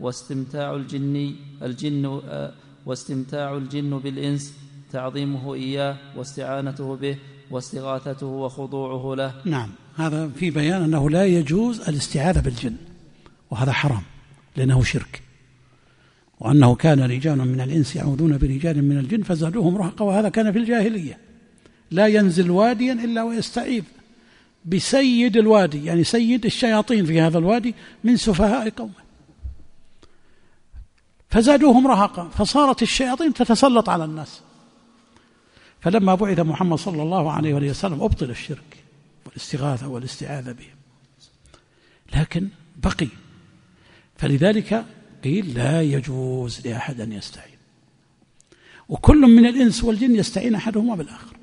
واستمتاع الجن بالإنس تعظيمه إياه واستعانته به واستغاثته وخضوعه له. نعم، هذا في بيان أنه لا يجوز الاستعاذة بالجن، وهذا حرام لأنه شرك. وأنه كان رجال من الإنس يعوذون برجال من الجن فزادوهم رهقا، وهذا كان في الجاهلية. لا ينزل واديا إلا ويستعيذ بسيد الوادي، يعني سيد الشياطين في هذا الوادي من سفهاء قومه، فزادوهم رهقا، فصارت الشياطين تتسلط على الناس. فلما بعث محمد صلى الله عليه وسلم أبطل الشرك والاستغاثة والاستعاذة به، لكن بقي. فلذلك قيل لا يجوز لأحد أن يستعين، وكل من الإنس والجن يستعين أحدهما بالآخر.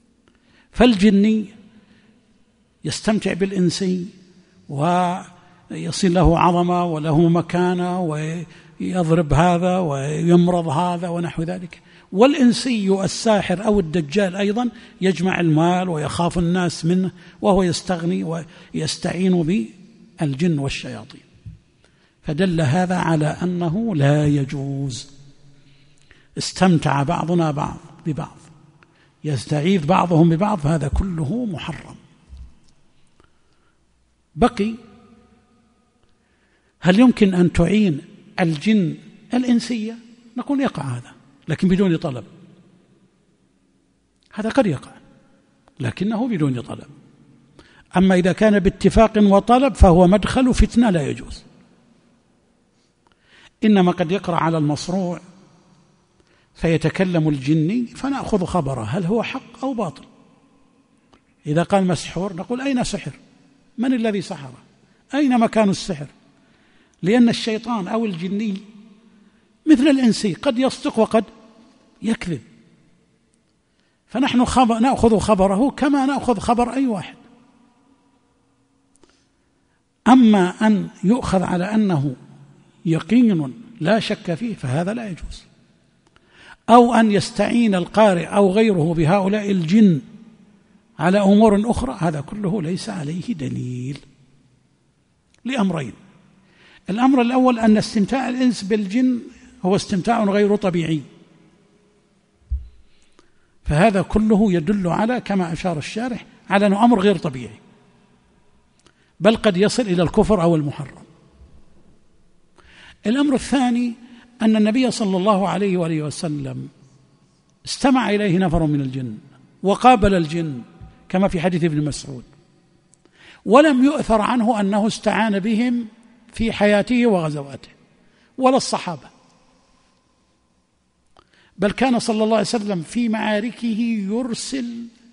فالجني يستمتع بالإنسي يصير له عظمة وله مكانة ويضرب هذا ويمرض هذا ونحو ذلك. والإنسي الساحر أو الدجال أيضا يجمع المال ويخاف الناس منه، وهو يستغني ويستعين بالجن والشياطين. فدل هذا على أنه لا يجوز. استمتع بعضنا بعض ببعض، يستعيذ بعضهم ببعض، فهذا كله محرم. بقي هل يمكن أن تعين الجن الإنسية؟ نقول يقع هذا لكن بدون طلب. هذا قد يقع لكنه بدون طلب. أما إذا كان باتفاق وطلب فهو مدخل فتنة لا يجوز. إنما قد يقرأ على المصروع فيتكلم الجني فنأخذ خبره هل هو حق أو باطل. إذا قال مسحور نقول أين سحر؟ من الذي سحره؟ أين مكان السحر؟ لأن الشيطان أو الجني مثل الإنسي قد يصدق وقد يكذب، فنحن نأخذ خبره كما نأخذ خبر أي واحد. أما أن يؤخذ على أنه يقين لا شك فيه فهذا لا يجوز. أو أن يستعين القارئ أو غيره بهؤلاء الجن على أمور أخرى، هذا كله ليس عليه دليل لأمرين. الأمر الأول أن استمتاع الإنس بالجن هو استمتاع غير طبيعي، فهذا كله يدل على كما أشار الشارح على أنه أمر غير طبيعي، بل قد يصل إلى الكفر أو المحرم. الأمر الثاني أن النبي صلى الله عليه وآله وسلم استمع إليه نفر من الجن وقابل الجن كما في حديث ابن مسعود، ولم يؤثر عنه أنه استعان بهم في حياته وغزواته ولا الصحابة، بل كان صلى الله عليه وسلم في معاركه يرسل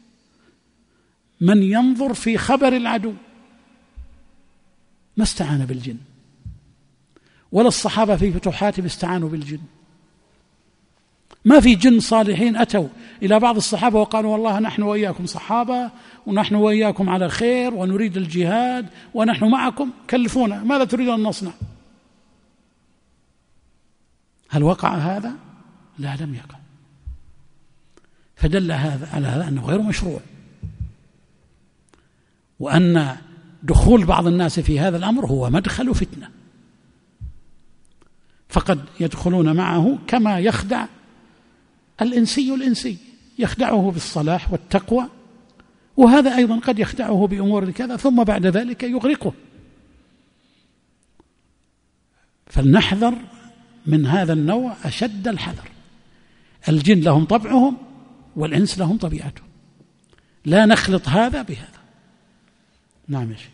من ينظر في خبر العدو، ما استعان بالجن، ولا الصحابة في فتوحاتهم استعانوا بالجن. ما في جن صالحين أتوا إلى بعض الصحابة وقالوا والله نحن وإياكم صحابة ونحن وإياكم على خير ونريد الجهاد ونحن معكم، كلفونا، ماذا تريد أن نصنع؟ هل وقع هذا؟ لا، لم يقع. فدل هذا على هذا أنه غير مشروع، وأن دخول بعض الناس في هذا الأمر هو مدخل فتنة، فقد يدخلون معه كما يخدع الإنسي يخدعه بالصلاح والتقوى، وهذا أيضا قد يخدعه بأمور كذا ثم بعد ذلك يغرقه. فلنحذر من هذا النوع أشد الحذر. الجن لهم طبعهم والإنس لهم طبيعتهم، لا نخلط هذا بهذا. نعم يا شيخ.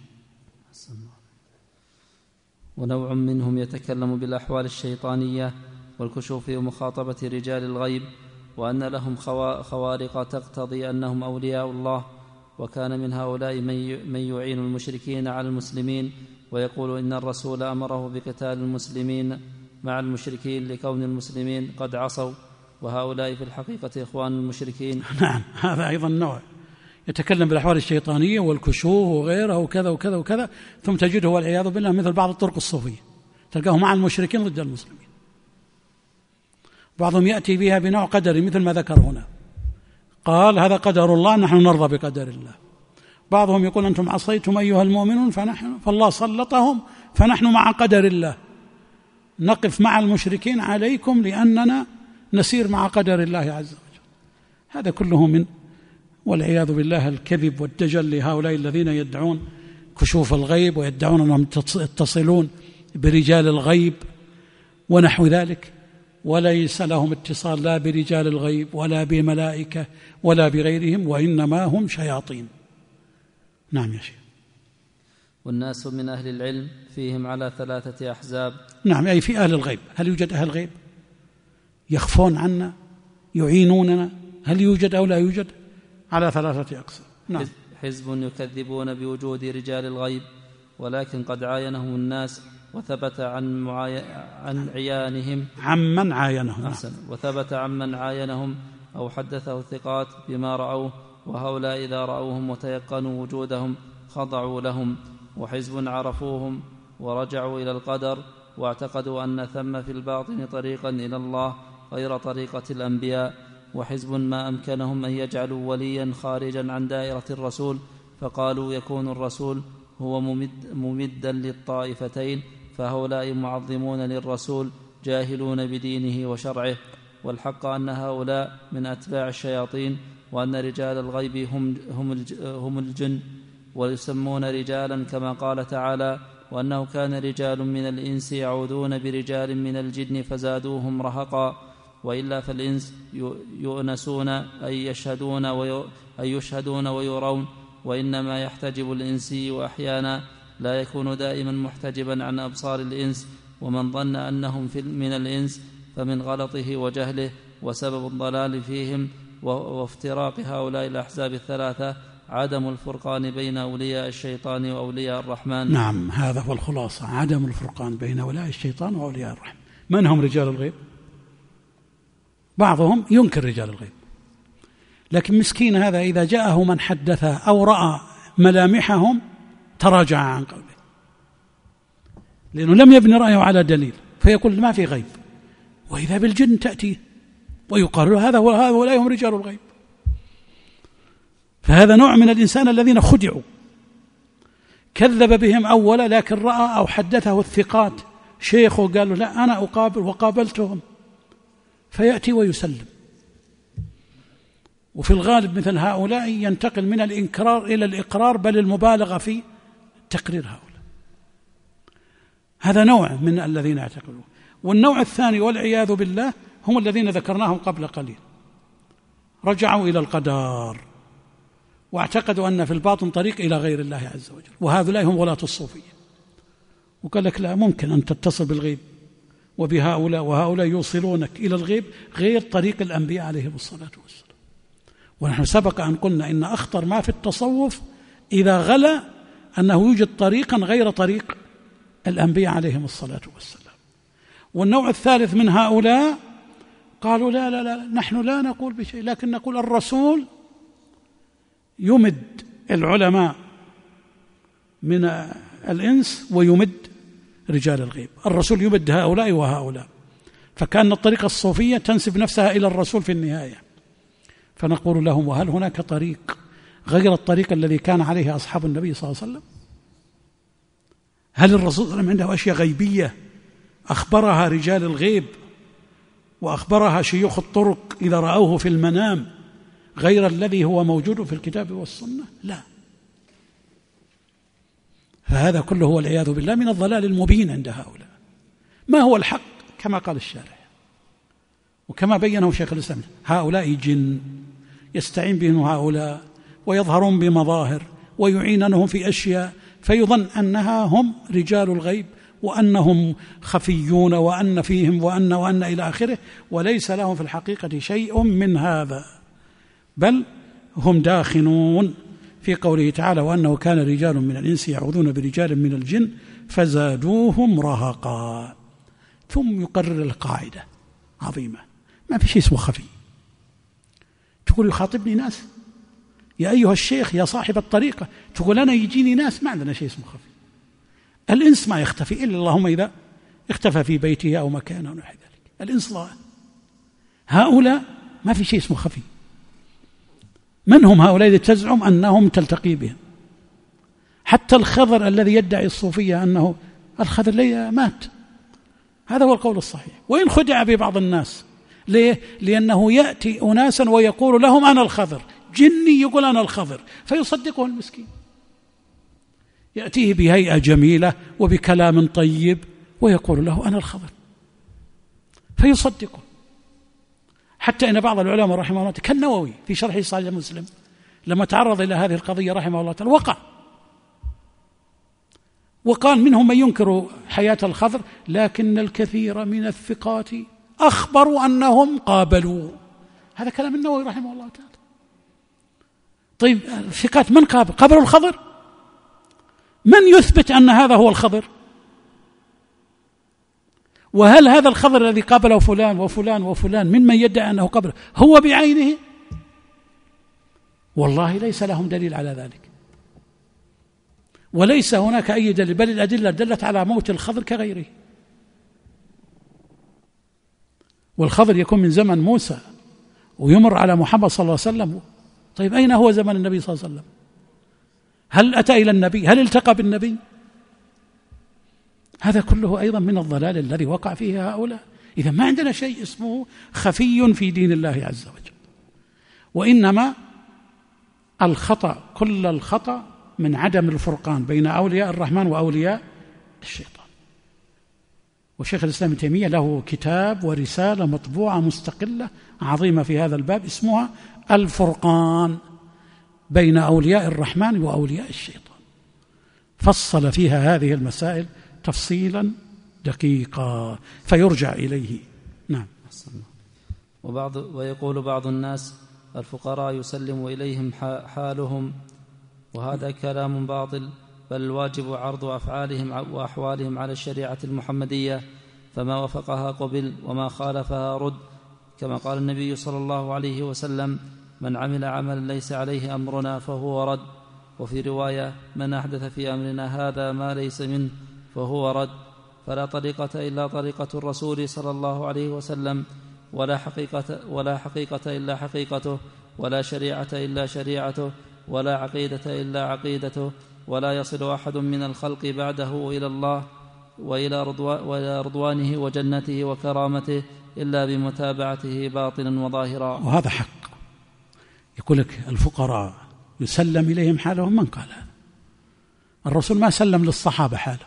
ونوع منهم يتكلم بالأحوال الشيطانية والكشوف ومخاطبة رجال الغيب، وأن لهم خوارق تقتضي أنهم أولياء الله، وكان من هؤلاء من يعين المشركين على المسلمين ويقول إن الرسول أمره بقتال المسلمين مع المشركين لكون المسلمين قد عصوا، وهؤلاء في الحقيقة إخوان المشركين. نعم، هذا أيضا نوع يتكلم بالأحوال الشيطانية والكشوف وغيره وكذا وكذا وكذا، ثم تجده والعياذ بالله مثل بعض الطرق الصوفية تلقاه مع المشركين ضد المسلمين. بعضهم يأتي بها بنوع قدري مثل ما ذكر هنا، قال هذا قدر الله نحن نرضى بقدر الله. بعضهم يقول أنتم عصيتم أيها المؤمنون فالله سلطهم فنحن مع قدر الله، نقف مع المشركين عليكم لأننا نسير مع قدر الله عز وجل. هذا كله من والعياذ بالله الكذب والدجل لهؤلاء الذين يدعون كشوف الغيب ويدعون أنهم يتصلون برجال الغيب ونحو ذلك، وليس لهم اتصال لا برجال الغيب ولا بملائكة ولا بغيرهم، وإنما هم شياطين. نعم يا شيخ. والناس من أهل العلم فيهم على 3 أحزاب. نعم، أي في أهل الغيب. هل يوجد أهل غيب يخفون عنا يعينوننا؟ هل يوجد أو لا يوجد؟ على 3 أقسام. نعم. حزب يكذبون بوجود رجال الغيب ولكن قد عاينهم الناس وثبت عن عيانهم عمن عاينهم. وثبت عمن عاينهم أو حدثه الثقات بما رأوه، وهؤلاء إذا رأوهم وتيقنوا وجودهم خضعوا لهم. وحزب عرفوهم ورجعوا إلى القدر، واعتقدوا أن ثم في الباطن طريقا إلى الله غير طريقة الأنبياء. وحزب ما أمكنهم أن يجعلوا وليا خارجا عن دائرة الرسول، فقالوا يكون الرسول هو ممدا للطائفتين، فهؤلاء معظمون للرسول جاهلون بدينه وشرعه. والحق أن هؤلاء من أتباع الشياطين، وأن رجال الغيب هم الجن، ويسمون رجالا كما قال تعالى: وأنه كان رجال من الإنس يعوذون برجال من الجن فزادوهم رهقا. وإلا فالإنس يؤنسون أي يشهدون ويرون، وإنما يحتجب الإنسي وأحيانا لا يكون دائما محتجبا عن أبصار الإنس. ومن ظن أنهم من الإنس فمن غلطه وجهله وسبب الضلال فيهم وافتراق هؤلاء الأحزاب الثلاثة عدم الفرقان بين أولياء الشيطان وأولياء الرحمن. نعم، هذا هو الخلاصة، عدم الفرقان بين أولياء الشيطان وأولياء الرحمن. من هم رجال الغيب؟ بعضهم ينكر رجال الغيب، لكن مسكين هذا إذا جاءه من حدثه أو رأى ملامحهم تراجع عن قوله، لأنه لم يبني رأيه على دليل، فيقول ما في غيب. وإذا بالجن تأتي ويقال له هذا ولا هم رجال الغيب. فهذا نوع من الإنسان الذين خدعوا، كذب بهم أولا، لكن رأى أو حدثه الثقات شيخ وقال له لا أنا أقابل وقابلتهم، فيأتي ويسلم. وفي الغالب مثل هؤلاء ينتقل من الإنكار إلى الإقرار، بل المبالغة في تقرير هؤلاء. هذا نوع من الذين يعتقدون. والنوع الثاني والعياذ بالله هم الذين ذكرناهم قبل قليل، رجعوا إلى القدر واعتقدوا أن في الباطن طريق إلى غير الله عز وجل، وهؤلاء هم غلاة الصوفية. وقال لك لا ممكن أن تتصل بالغيب وبهؤلاء، وهؤلاء يوصلونك إلى الغيب غير طريق الأنبياء عليهم الصلاة والسلام. ونحن سبق أن قلنا إن أخطر ما في التصوف إذا غلا أنه يوجد طريقا غير طريق الأنبياء عليهم الصلاة والسلام. والنوع الثالث من هؤلاء قالوا لا لا لا، نحن لا نقول بشيء، لكن نقول الرسول يمد العلماء من الإنس ويمد رجال الغيب. الرسول يمد هؤلاء وهؤلاء، فكأن الطريقة الصوفية تنسب نفسها إلى الرسول في النهاية. فنقول لهم وهل هناك طريق غير الطريق الذي كان عليه أصحاب النبي صلى الله عليه وسلم؟ هل الرسول صلى الله عليه وسلم عنده أشياء غيبية أخبرها رجال الغيب وأخبرها شيوخ الطرق إذا رأوه في المنام غير الذي هو موجود في الكتاب والسنة؟ لا. فهذا كله هو العياذ بالله من الضلال المبين عند هؤلاء. ما هو الحق؟ كما قال الشارع وكما بينه شيخ الإسلام، هؤلاء جن يستعين بهم هؤلاء ويظهرون بمظاهر ويعينونهم في أشياء، فيظن أنها هم رجال الغيب وأنهم خفيون وأن فيهم وأن إلى آخره، وليس لهم في الحقيقة شيء من هذا، بل هم داخنون في قوله تعالى وأنه كان رجال من الإنس يعوذون برجال من الجن فزادوهم رهقا. ثم يقرر القاعدة عظيمة: ما في شيء اسمه خفي. تقول يخاطبني ناس يا أيها الشيخ يا صاحب الطريقة، تقول أنا يجيني ناس، ما عندنا شيء اسمه خفي. الإنس ما يختفي إلا اللهم إذا اختفى في بيته أو مكانه أو نحو ذلك، الإنس لا. هؤلاء ما في شيء اسمه خفي. من هم هؤلاء الذين تزعم أنهم تلتقي بهم؟ حتى الخضر الذي يدعي الصوفية أنه الخضر ليه مات، هذا هو القول الصحيح، وإن خدع ببعض الناس. ليه؟ لأنه يأتي أناسا ويقول لهم أنا الخضر، جني يقول أنا الخضر، فيصدقه المسكين، يأتيه بهيئة جميلة وبكلام طيب ويقول له أنا الخضر، فيصدقه. حتى إن بعض العلماء رحمه الله كالنووي في شرح صحيح مسلم لما تعرض إلى هذه القضية رحمه الله تعالى وقال منهم من ينكر حياة الخضر، لكن الكثير من الثقات أخبروا أنهم قابلوا. هذا كلام النووي رحمه الله تعالى. طيب الثقات من قابلوا الخضر؟ من يثبت أن هذا هو الخضر؟ وهل هذا الخضر الذي قابله فلان وفلان وفلان ممن يدعي أنه قبله هو بعينه؟ والله ليس لهم دليل على ذلك. وليس هناك أي دليل، بل الأدلة دلت على موت الخضر كغيره. والخضر يكون من زمن موسى ويمر على محمد صلى الله عليه وسلم. طيب أين هو زمن النبي صلى الله عليه وسلم؟ هل أتى إلى النبي؟ هل التقى بالنبي؟ هذا كله أيضا من الضلال الذي وقع فيه هؤلاء. إذا ما عندنا شيء اسمه خفي في دين الله عز وجل، وإنما الخطأ، كل الخطأ من عدم الفرقان بين أولياء الرحمن وأولياء الشيطان. وشيخ الإسلام ابن تيمية له كتاب ورسالة مطبوعة مستقلة عظيمة في هذا الباب اسمها الفرقان بين أولياء الرحمن وأولياء الشيطان، فصل فيها هذه المسائل تفصيلا دقيقا فيرجع إليه. نعم. ويقول بعض الناس الفقراء يسلم إليهم حالهم، وهذا كلام باطل، بل الواجب عرض أفعالهم وأحوالهم على الشريعة المحمدية، فما وافقها قبل وما خالفها رد، كما قال النبي صلى الله عليه وسلم: من عمل عملا ليس عليه أمرنا فهو رد. وفي رواية: من أحدث في أمرنا هذا ما ليس منه فهو رد. فلا طريقة إلا طريقة الرسول صلى الله عليه وسلم، ولا حقيقة إلا حقيقته، ولا شريعة إلا شريعته، ولا عقيدة إلا عقيدته، ولا يصل أحد من الخلق بعده إلى الله وإلى رضوانه وجنته وكرامته إلا بمتابعته باطنا وظاهرا. وهذا حق. يقول لك الفقراء يسلم إليهم حالهم، من قال هذا؟ الرسول ما سلم للصحابة حاله،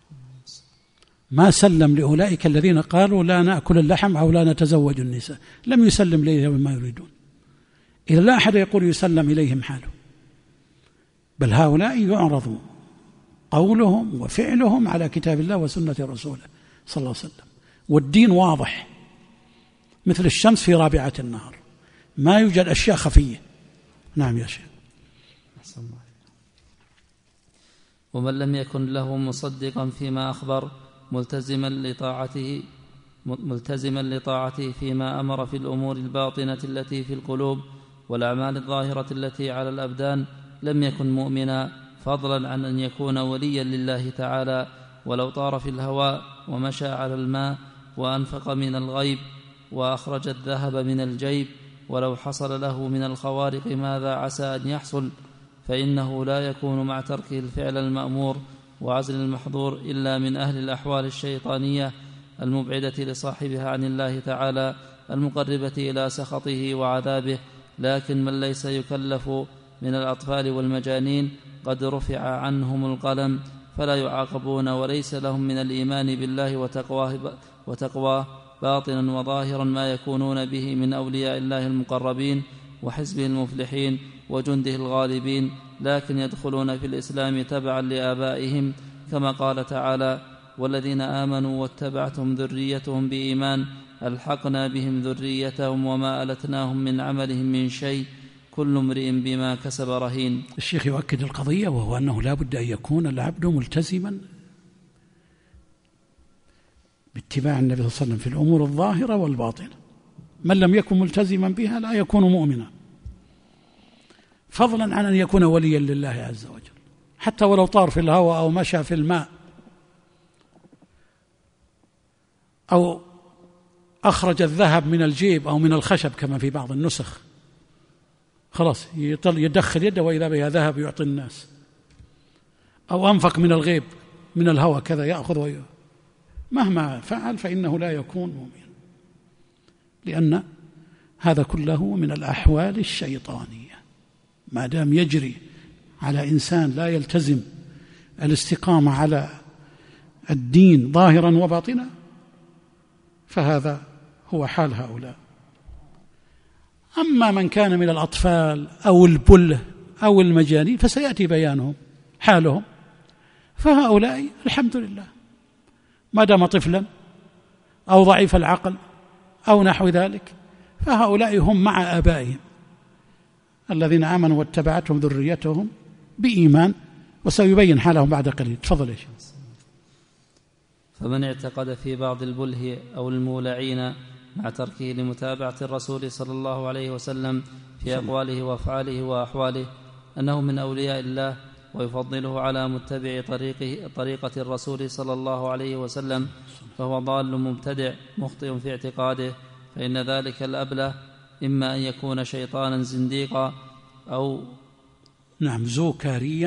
ما سلم لأولئك الذين قالوا لا نأكل اللحم أو لا نتزوج النساء، لم يسلم إليهم بما يريدون. إذا لا أحد يقول يسلم إليهم حاله، بل هؤلاء يعرض قولهم وفعلهم على كتاب الله وسنة رسوله صلى الله عليه وسلم، والدين واضح مثل الشمس في رابعة النهار، ما يوجد أشياء خفية. نعم يا شيخ. ومن لم يكن له مصدقا فيما أخبر ملتزما لطاعته فيما أمر في الأمور الباطنة التي في القلوب والأعمال الظاهرة التي على الأبدان، لم يكن مؤمنا، فضلا عن أن يكون وليا لله تعالى. ولو طار في الهواء ومشى على الماء وأنفق من الغيب وأخرج الذهب من الجيب، ولو حصل له من الخوارق ماذا عسى أن يحصل، فإنه لا يكون مع تركه الفعل المأمور وعزل المحظور إلا من أهل الأحوال الشيطانية المبعدة لصاحبها عن الله تعالى، المقربة إلى سخطه وعذابه. لكن من ليس يكلف من الأطفال والمجانين قد رفع عنهم القلم فلا يعاقبون، وليس لهم من الإيمان بالله وتقواه باطنا وظاهرا ما يكونون به من أولياء الله المقربين وحزبه المفلحين وجنده الغالبين، لكن يدخلون في الإسلام تبعا لآبائهم، كما قال تعالى: والذين آمنوا واتبعتهم ذريتهم بإيمان ألحقنا بهم ذريتهم وما ألتناهم من عملهم من شيء كل امرئ بما كسب رهين. الشيخ يؤكد القضية، وهو أنه لا بد أن يكون العبد ملتزما باتباع النبي صلى الله عليه وسلم في الأمور الظاهرة والباطنة. من لم يكن ملتزما بها لا يكون مؤمنا، فضلا عن أن يكون وليا لله عز وجل، حتى ولو طار في الهواء أو مشى في الماء أو أخرج الذهب من الجيب أو من الخشب كما في بعض النسخ، خلاص يدخل يده وإذا بها ذهب يعطي الناس، أو أنفق من الغيب من الهواء كذا يأخذ مهما فعل فإنه لا يكون مؤمنا، لأن هذا كله من الأحوال الشيطانية. ما دام يجري على إنسان لا يلتزم الاستقامة على الدين ظاهرا وباطنا، فهذا هو حال هؤلاء. أما من كان من الأطفال أو البله أو المجانين فسيأتي بيانهم حالهم، فهؤلاء الحمد لله ما دام طفلا أو ضعيف العقل أو نحو ذلك، فهؤلاء هم مع آبائهم الذين آمنوا واتبعتهم ذريتهم بإيمان، وسيبين حالهم بعد قليل. تفضل يا شيخ. فمن اعتقد في بعض البله أو المولعين مع تركه لمتابعة الرسول صلى الله عليه وسلم في أقواله وأفعاله وأحواله أنه من أولياء الله، ويفضله على متبع طريقة الرسول صلى الله عليه وسلم، فهو ضال مبتدع مخطئ في اعتقاده، فإن ذلك الأبله إما أن يكون شيطانا زنديقا أو زوكاريا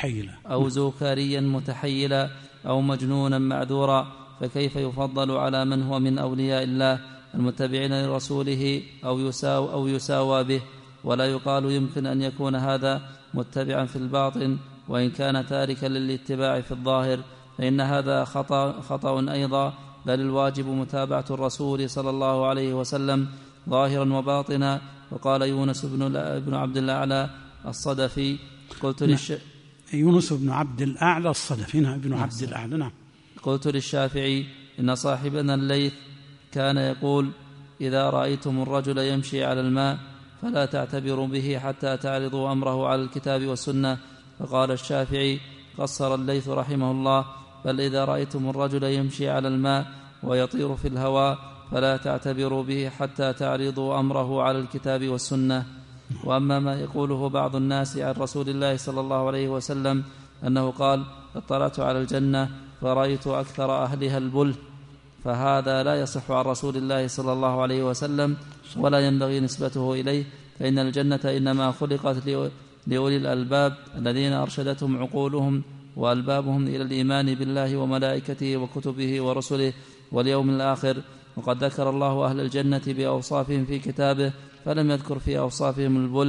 متحيلا أو مجنونا معذورا، فكيف يفضل على من هو من أولياء الله المتبعين لرسوله أو يساوى به؟ ولا يقال يمكن أن يكون هذا متبعا في الباطن وإن كان تاركا للاتباع في الظاهر، فإن هذا خطأ أيضا، بل الواجب متابعة الرسول صلى الله عليه وسلم ظاهرا وباطنا. وقال يونس بن عبد الأعلى الصدفي يونس بن عبد الأعلى الصدفي بن عبد الأعلى نعم. قلت للشافعي إن صاحبنا الليث كان يقول إذا رأيتم الرجل يمشي على الماء فلا تعتبروا به حتى تعرضوا أمره على الكتاب والسنة. فقال الشافعي قصر الليث رحمه الله بل إذا رأيتم الرجل يمشي على الماء ويطير في الهواء فلا تعتبروا به حتى تعرضوا أمره على الكتاب والسنة. وأما ما يقوله بعض الناس عن رسول الله صلى الله عليه وسلم أنه قال اطلعت على الجنة فرأيت أكثر أهلها البل، فهذا لا يصح عن رسول الله صلى الله عليه وسلم ولا ينبغي نسبته إليه، فإن الجنة إنما خلقت لأولي الألباب الذين أرشدتهم عقولهم وألبابهم إلى الإيمان بالله وملائكته وكتبه ورسله واليوم الآخر. وقد ذكر الله أهل الجنة بأوصافهم في كتابه فلم يذكر في أوصافهم البل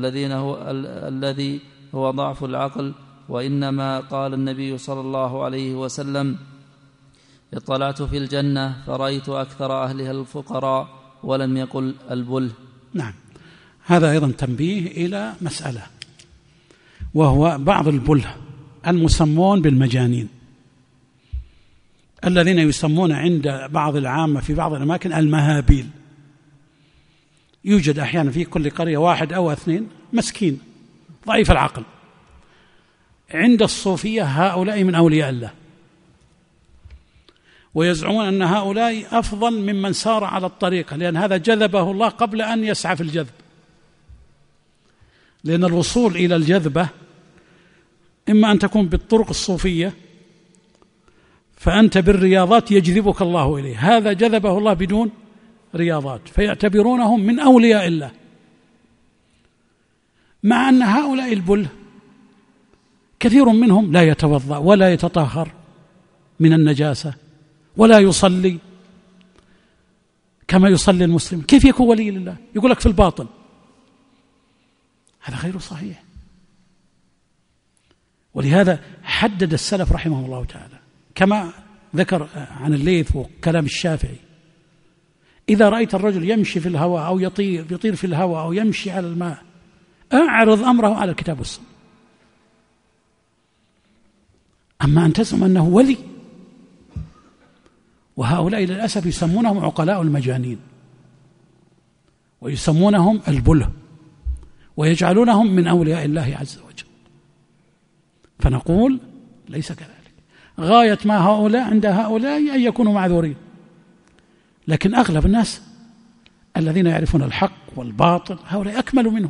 الذي هو ضعف العقل، وإنما قال النبي صلى الله عليه وسلم اطلعت في الجنة فرأيت أكثر أهلها الفقراء، ولم يقل البل. نعم، هذا أيضا تنبيه إلى مسألة، وهو بعض البله المسمون بالمجانين الذين يسمون عند بعض العامة في بعض الأماكن المهابيل. يوجد أحيانا في كل قرية 1 أو 2 مسكين ضعيف العقل. عند الصوفية هؤلاء من أولياء الله، ويزعمون أن هؤلاء أفضل ممن سار على الطريقة، لأن هذا جذبه الله قبل أن يسعى في الجذب، لأن الوصول إلى الجذبة إما أن تكون بالطرق الصوفية فأنت بالرياضات يجذبك الله إليه، هذا جذبه الله بدون رياضات، فيعتبرونهم من أولياء الله، مع أن هؤلاء البله كثير منهم لا يتوضأ ولا يتطهر من النجاسة ولا يصلي كما يصلي المسلم، كيف يكون ولي لله؟ يقول لك في الباطن، هذا غير صحيح. ولهذا حدد السلف رحمه الله تعالى كما ذكر عن الليث وكلام الشافعي: إذا رأيت الرجل يمشي في الهواء أو يطير في الهواء أو يمشي على الماء أعرض أمره على الكتاب والسنة. أما أن تزعم أنه ولي، وهؤلاء للأسف يسمونهم عقلاء المجانين ويسمونهم البله ويجعلونهم من أولياء الله عز وجل، فنقول ليس كذلك. غاية ما هؤلاء عند هؤلاء أن يكونوا معذورين، لكن أغلب الناس الذين يعرفون الحق والباطل هؤلاء أكمل منهم،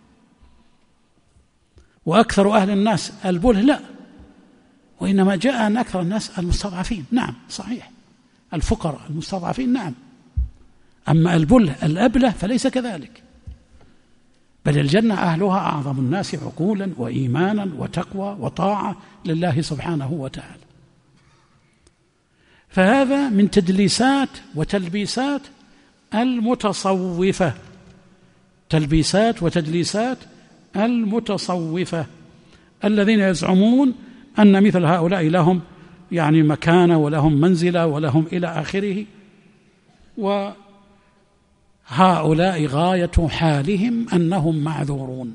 وأكثر أهل الناس البله لا، وإنما جاء أن أكثر الناس المستضعفين. نعم صحيح، الفقراء المستضعفين نعم، أما البله الأبله فليس كذلك، بل الجنة أهلها أعظم الناس عقولا وإيمانا وتقوى وطاعة لله سبحانه وتعالى. فهذا من تدليسات وتلبيسات المتصوفة، تلبيسات وتدليسات المتصوفة الذين يزعمون أن مثل هؤلاء لهم يعني مكانة ولهم منزلة ولهم إلى آخره، وهؤلاء غاية حالهم أنهم معذورون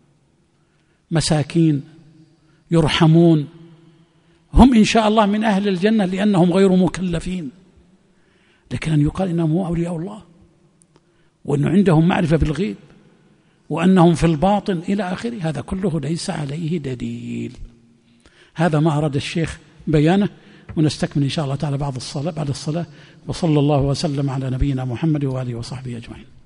مساكين يرحمون، هم إن شاء الله من أهل الجنة لأنهم غير مكلفين، لكن أن يقال إنهم هو أولياء الله وأن عندهم معرفة بالغيب وأنهم في الباطن إلى آخره، هذا كله ليس عليه دليل. هذا ما أراد الشيخ بيانه، ونستكمل إن شاء الله تعالى بعد الصلاة، وصلى الله وسلم على نبينا محمد وآله وصحبه أجمعين.